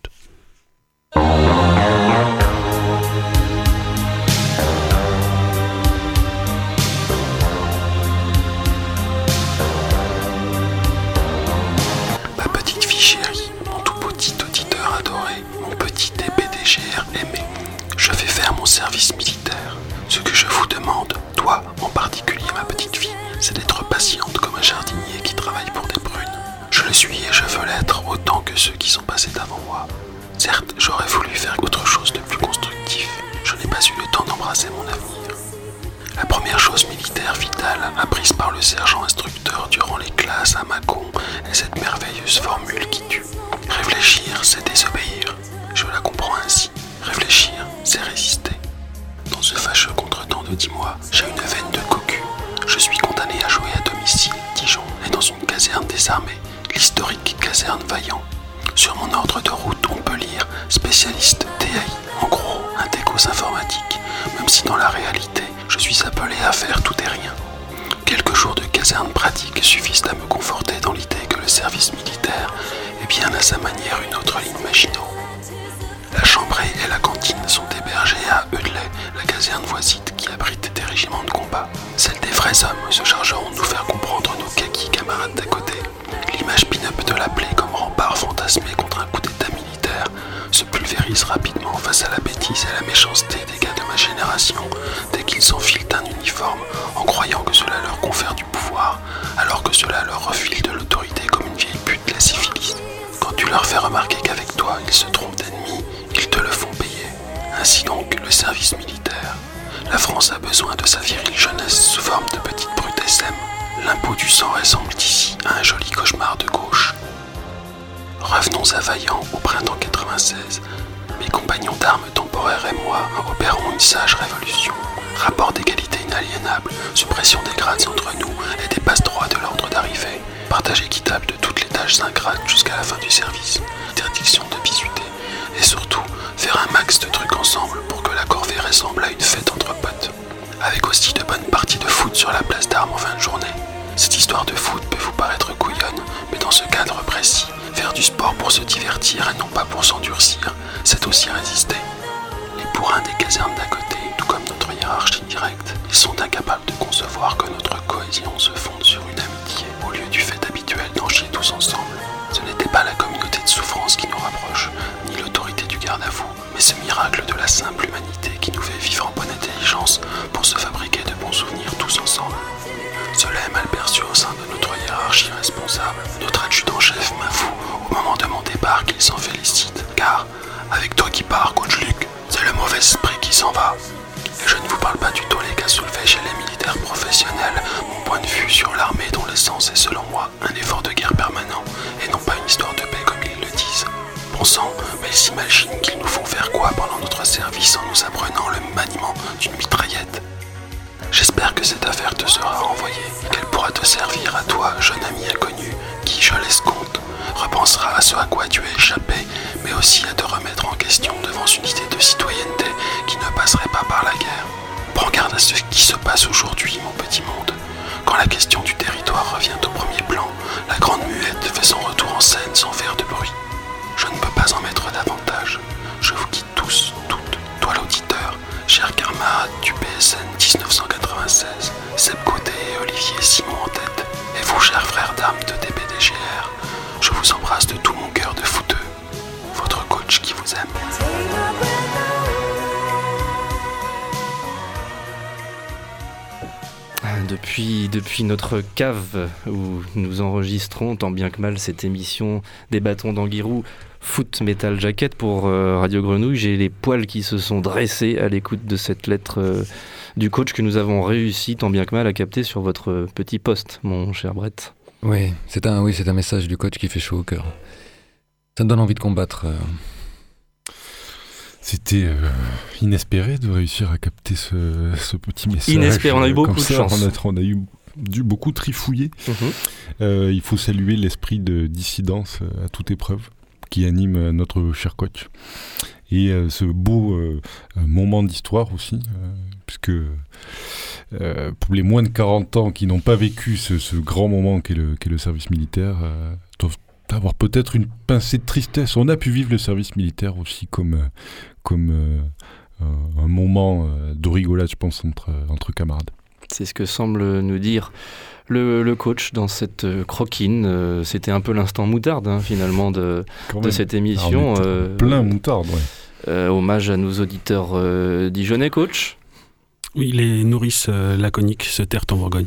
Ma petite fille chérie, mon tout petit auditeur adoré, mon petit D B D G R aimé, je vais faire mon service militaire. Ce que je vous demande, toi en particulier ma petite fille, c'est d'être patiente comme un jardinier qui travaille pour des prunes. Je le suis et je veux l'être autant que ceux qui sont passés avant moi. Certes, j'aurais voulu faire autre chose de plus constructif. Je n'ai pas eu le temps d'embrasser mon avenir. La première chose militaire vitale apprise par le sergent instructeur durant les classes à Mâcon est cette merveilleuse formule qui tue. Réfléchir, c'est désobéir. Je la comprends ainsi. Réfléchir, c'est résister. Dans ce fâcheux contretemps de dix mois, j'ai une veine de cocu. Je suis condamné à jouer à domicile, Dijon, et dans une caserne désarmée, l'historique caserne Vaillant. Sur mon ordre de route, on peut lire spécialiste T A I, en gros, un techos informatique, même si dans la réalité, je suis appelé à faire tout et rien. Quelques jours de caserne pratique suffisent à me conforter dans l'idée que le service militaire est bien à sa manière une autre ligne Maginot. La chambrée et la cantine sont hébergées à Eudelet, la caserne voisine qui abrite des régiments de combat. Celles des vrais hommes se chargeront de nous faire comprendre nos kakis camarades d'à côté. L'image pin-up de la plaie comme rempart fantasmé contre un coup d'état militaire se pulvérise rapidement face à la bêtise et la méchanceté des gars de ma génération dès qu'ils s'enfilent un uniforme en croyant que cela leur confère du pouvoir alors que cela leur refile de l'autorité comme une vieille pute la syphilis. Quand tu leur fais remarquer qu'avec toi ils se trompent d'ennemis, ils te le font payer. Ainsi donc, le service militaire. La France a besoin de sa virile jeunesse sous forme de petite brute S M. L'impôt du sang ressemble ici à un joli cauchemar de gauche. Revenons à Vaillant au printemps quatre-vingt-seize. Mes compagnons d'armes temporaires et moi opérons une sage révolution. Rapport d'égalité inaliénable, suppression des grades entre nous et des passe-droits de l'ordre d'arrivée. Partage équitable de toutes les tâches ingrates jusqu'à la fin du service. Interdiction de bisuter. Et surtout, faire un max de trucs ensemble pour que la corvée ressemble à une fête entre potes. Avec aussi de bonnes parties de foot sur la place d'armes en fin de journée. Cette histoire de foot peut vous paraître couillonne, mais dans ce cadre précis, faire du sport pour se divertir et non pas pour s'endurcir, c'est aussi résister. Les bourrins des casernes d'à côté, tout comme notre hiérarchie directe, ils sont incapables de concevoir que notre cohésion se fonde sur une amitié, au lieu du fait habituel d'en chier tous ensemble. Ce n'était pas la communauté de souffrance qui nous rapproche, ni l'autorité du garde-à-vous, mais ce miracle de la simple humanité qui nous fait vivre en bonne intelligence pour se fabriquer de bons souvenirs tous ensemble. Cela est mal perçu au sein de notre hiérarchie responsable. Notre adjudant-chef m'avoue au moment de mon départ qu'il s'en félicite, car, avec toi qui pars, coach Luc, c'est le mauvais esprit qui s'en va. Et je ne vous parle pas du tollé qu'a soulevé chez les militaires professionnels mon point de vue sur l'armée dont l'essence est selon moi un effort de guerre permanent et non pas une histoire de paix comme ils le disent. Bon sang, mais ils s'imaginent qu'ils nous font faire quoi pendant notre service en nous apprenant le maniement d'une mitraillette. J'espère que cette affaire te sera renvoyée, qu'elle pourra te servir à toi, jeune ami inconnu, qui, je l'escompte, repensera à ce à quoi tu as échappé, mais aussi à te remettre en question devant une idée de citoyenneté qui ne passerait pas par la guerre. Prends garde à ce qui se passe aujourd'hui, mon petit monde. Quand la question du territoire revient au premier plan, la grande muette fait son retour en scène sans faire de bruit. Je ne peux pas en mettre davantage. Je vous quitte tous, toutes, toi l'auditeur, cher camarade du P S N dix-neuf cent quatre-vingt-seize, Seb Côté et Olivier Simon en tête, et vous, chers frères d'armes de D B D G R, je vous embrasse de tout mon cœur de footeux. Votre coach qui vous aime. Depuis, depuis notre cave où nous enregistrons tant bien que mal cette émission des bâtons d'Anguirou Foot Metal Jacket pour euh, Radio Grenouille, j'ai les poils qui se sont dressés à l'écoute de cette lettre euh, du coach que nous avons réussi tant bien que mal à capter sur votre petit poste, mon cher Brett. Oui, c'est un, oui, c'est un message du coach qui fait chaud au cœur. Ça me donne envie de combattre. Euh... C'était euh, inespéré de réussir à capter ce, ce petit message. Inespéré, on a eu beaucoup ça. de chance. On a, on a eu dû beaucoup trifouiller. Mm-hmm. Euh, il faut saluer l'esprit de dissidence à toute épreuve qui anime notre cher coach. Et euh, ce beau euh, moment d'histoire aussi, euh, puisque euh, pour les moins de quarante ans qui n'ont pas vécu ce, ce grand moment qu'est le, qu'est le service militaire, euh, doivent avoir peut-être une pincée de tristesse. On a pu vivre le service militaire aussi comme, euh, comme euh, euh, un moment euh, de rigolade, je pense, entre, entre camarades. C'est ce que semble nous dire le, le coach dans cette euh, croquine. Euh, c'était un peu l'instant moutarde, hein, finalement, de, de cette émission. Euh, plein moutarde, ouais. Euh, hommage à nos auditeurs euh, dijonnais, coach. Oui, les nourrices euh, laconiques se terrent en Bourgogne.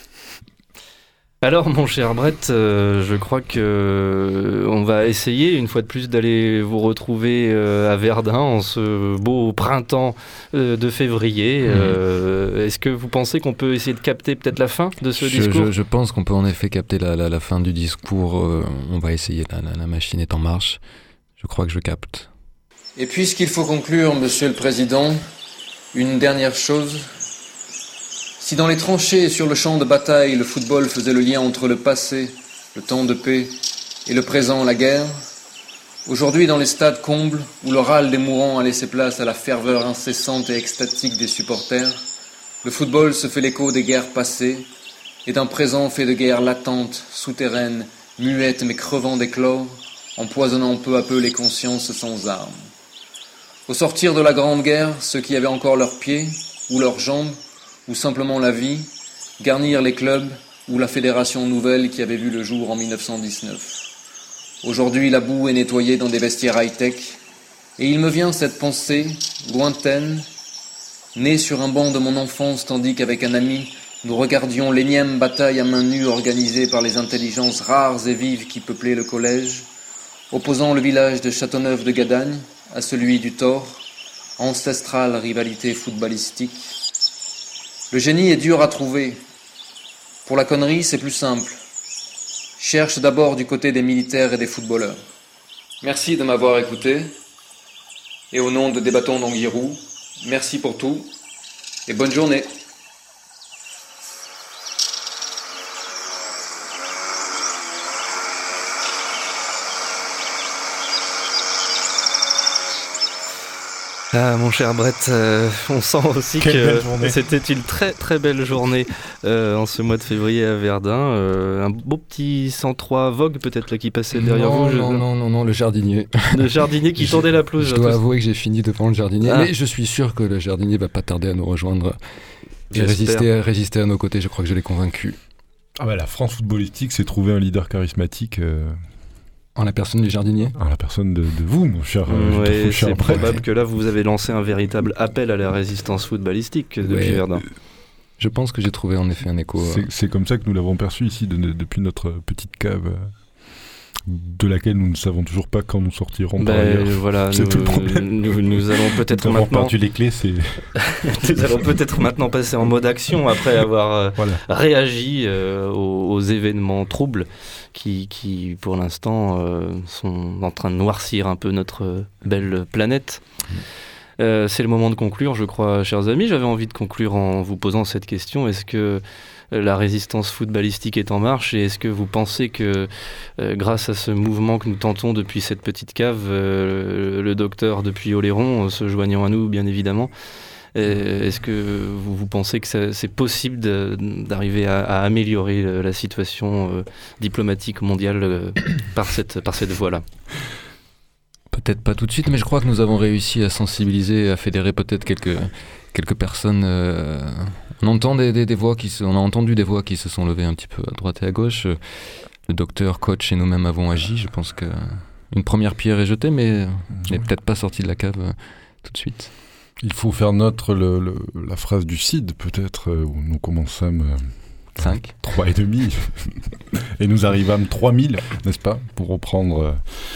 Alors, mon cher Brett, euh, je crois que euh, on va essayer une fois de plus d'aller vous retrouver euh, à Verdun en ce beau printemps euh, de février. Mmh. Euh, est-ce que vous pensez qu'on peut essayer de capter peut-être la fin de ce je, discours ? je, je pense qu'on peut en effet capter la, la, la fin du discours. Euh, on va essayer, la, la, la machine est en marche. Je crois que je capte. Et puisqu'il faut conclure, Monsieur le Président, une dernière chose... Si dans les tranchées et sur le champ de bataille, le football faisait le lien entre le passé, le temps de paix, et le présent, la guerre, aujourd'hui dans les stades combles, où le râle des mourants a laissé place à la ferveur incessante et extatique des supporters, le football se fait l'écho des guerres passées, et d'un présent fait de guerres latentes, souterraines, muettes mais crevant d'éclore, empoisonnant peu à peu les consciences sans armes. Au sortir de la Grande Guerre, ceux qui avaient encore leurs pieds, ou leurs jambes, ou simplement la vie, garnir les clubs ou la fédération nouvelle qui avait vu le jour en dix-neuf cent dix-neuf. Aujourd'hui, la boue est nettoyée dans des vestiaires high-tech, et il me vient cette pensée, lointaine, née sur un banc de mon enfance tandis qu'avec un ami, nous regardions l'énième bataille à main nue organisée par les intelligences rares et vives qui peuplaient le collège, opposant le village de Châteauneuf de Gadagne à celui du Thor, ancestrale rivalité footballistique. Le génie est dur à trouver. Pour la connerie, c'est plus simple. Cherche d'abord du côté des militaires et des footballeurs. Merci de m'avoir écouté. Et au nom de Débattons d'Anguirou, merci pour tout et bonne journée. Ah, mon cher Brett, euh, on sent aussi Quelle que c'était une très très belle journée euh, en ce mois de février à Verdun. Euh, un beau petit cent trois Vogue peut-être là qui passait derrière non, vous. Non, je... non, non, non, le jardinier. Le jardinier qui tendait la pelouse. Je dois avouer que j'ai fini devant le jardinier, ah. mais je suis sûr que le jardinier va pas tarder à nous rejoindre et résister à, résister à nos côtés. Je crois que je l'ai convaincu. Ah bah, la France footballistique s'est trouvé un leader charismatique. Euh... En la personne du jardinier ? En la personne de, de vous, mon cher. Mmh, euh, oui, c'est probable que là, vous avez lancé un véritable appel à la résistance footballistique depuis ouais, Verdun. Je pense que j'ai trouvé en effet un écho. C'est, c'est comme ça que nous l'avons perçu ici, de, de, depuis notre petite cave, euh, de laquelle nous ne savons toujours pas quand nous sortirons. Ben, par ailleurs. Voilà, c'est nous, tout le problème. Nous, nous allons peut-être nous maintenant. perdu les clés, c'est. Nous allons peut-être maintenant passer en mode action après avoir euh, voilà. réagi euh, aux, aux événements troubles. Qui, qui, pour l'instant, euh, sont en train de noircir un peu notre belle planète. Euh, c'est le moment de conclure, je crois, chers amis. J'avais envie de conclure en vous posant cette question. Est-ce que la résistance footballistique est en marche et est-ce que vous pensez que, euh, grâce à ce mouvement que nous tentons depuis cette petite cave, euh, le docteur depuis Oléron, euh, se joignant à nous, bien évidemment, Euh, est-ce que vous, vous pensez que ça, c'est possible de, d'arriver à, à améliorer la, la situation euh, diplomatique mondiale euh, par cette, par cette voie-là ? Peut-être pas tout de suite, mais je crois que nous avons réussi à sensibiliser, à fédérer peut-être quelques, quelques personnes. Euh, on, entend des, des, des voix qui se, on a entendu des voix qui se sont levées un petit peu à droite et à gauche. Le docteur, coach et nous-mêmes avons agi. Je pense qu'une première pierre est jetée, mais on n'est peut-être pas sorti de la cave euh, tout de suite. Il faut faire notre le, le, la phrase du C I D, peut-être, où nous commençâmes euh, cinq trois et demi, et nous arrivâmes trois mille, n'est-ce pas, pour reprendre euh,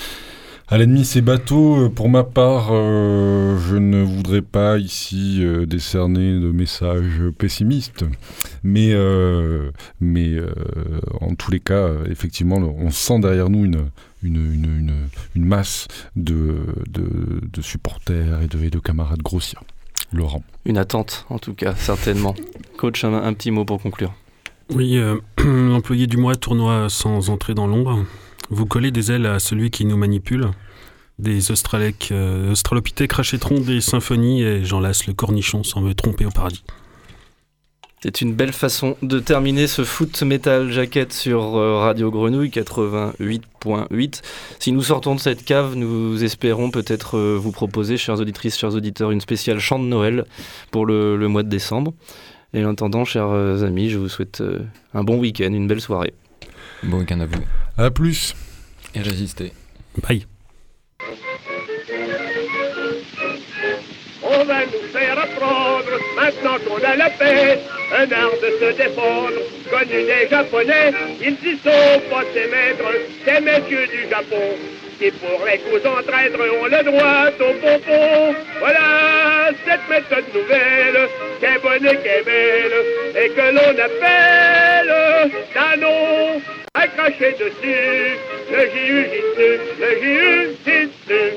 à l'ennemi ses bateaux. Pour ma part, euh, je ne voudrais pas ici euh, décerner de messages pessimistes, mais, euh, mais euh, en tous les cas, effectivement, on sent derrière nous une... Une, une, une, une masse de, de, de supporters et de, et de camarades grossir. Laurent. Une attente, en tout cas, certainement. Coach, un, un petit mot pour conclure. Oui, euh, l'employé du mois tournoi sans entrer dans l'ombre. Vous collez des ailes à celui qui nous manipule. Des australèques, euh, australopithèques rachèteront des symphonies et j'en lasse le cornichon sans me tromper au paradis. C'est une belle façon de terminer ce Foot Metal Jacket sur Radio Grenouille quatre-vingt-huit point huit. Si nous sortons de cette cave, nous espérons peut-être vous proposer, chères auditrices, chers auditeurs, une spéciale chant de Noël pour le, le mois de décembre. Et en attendant, chers amis, je vous souhaite un bon week-end, une belle soirée. Bon week-end à vous. À plus. Et résistez. Bye. On va nous faire apprendre, maintenant qu'on a la paix, un art de se défendre, connu des Japonais. Ils y sont pas ces maîtres, ces messieurs du Japon, qui pour les coups entraînent ont le droit au pompon. Voilà cette méthode nouvelle, qu'est bonne et qu'est belle, et que l'on appelle Danon, à cracher dessus, le Jiu-Jitsu, le Jiu-Jitsu.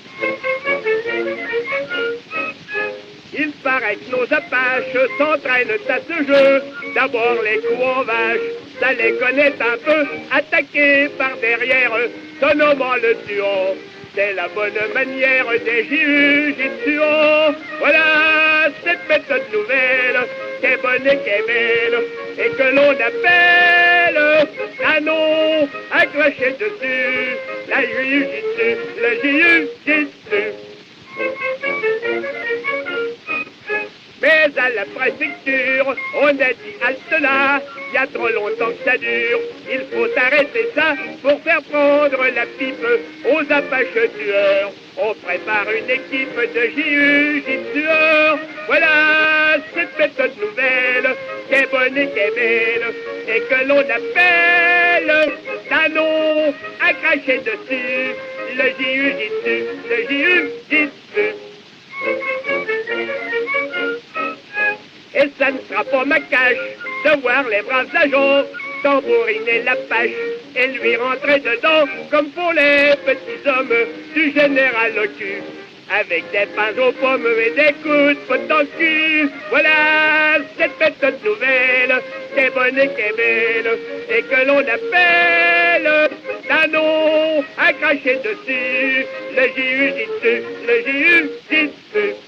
Il paraît que nos apaches s'entraînent à ce jeu. D'abord les coups en vache, ça les connaît un peu. Attaqués par derrière, son nommant le tuant. C'est la bonne manière des jiu-jitsuants. Voilà cette méthode nouvelle, qu'est bonne et qu'est belle, et que l'on appelle canon, accroché dessus, la jiu-jitsu, le jiu-jitsu. Mais à la préfecture, on a dit halte là, y a trop longtemps que ça dure. Il faut arrêter ça pour faire prendre la pipe aux apaches tueurs. On prépare une équipe de jiu-jitsueurs. Voilà cette méthode nouvelle, qu'est bonne et qu'est belle, et que l'on appelle canon, à cracher dessus, le jiu-jitsu, le jiu-jitsu. Et ça ne sera pas ma cache de voir les braves agents tambouriner la pâche et lui rentrer dedans comme pour les petits hommes du général au cul. avec des pains aux pommes et des coups de pote dans le cul. Voilà cette méthode nouvelle, qui est bonne et qui est belle, et que l'on appelle d'un nom à cracher dessus, le J U Jitsu, le J U Jitsu.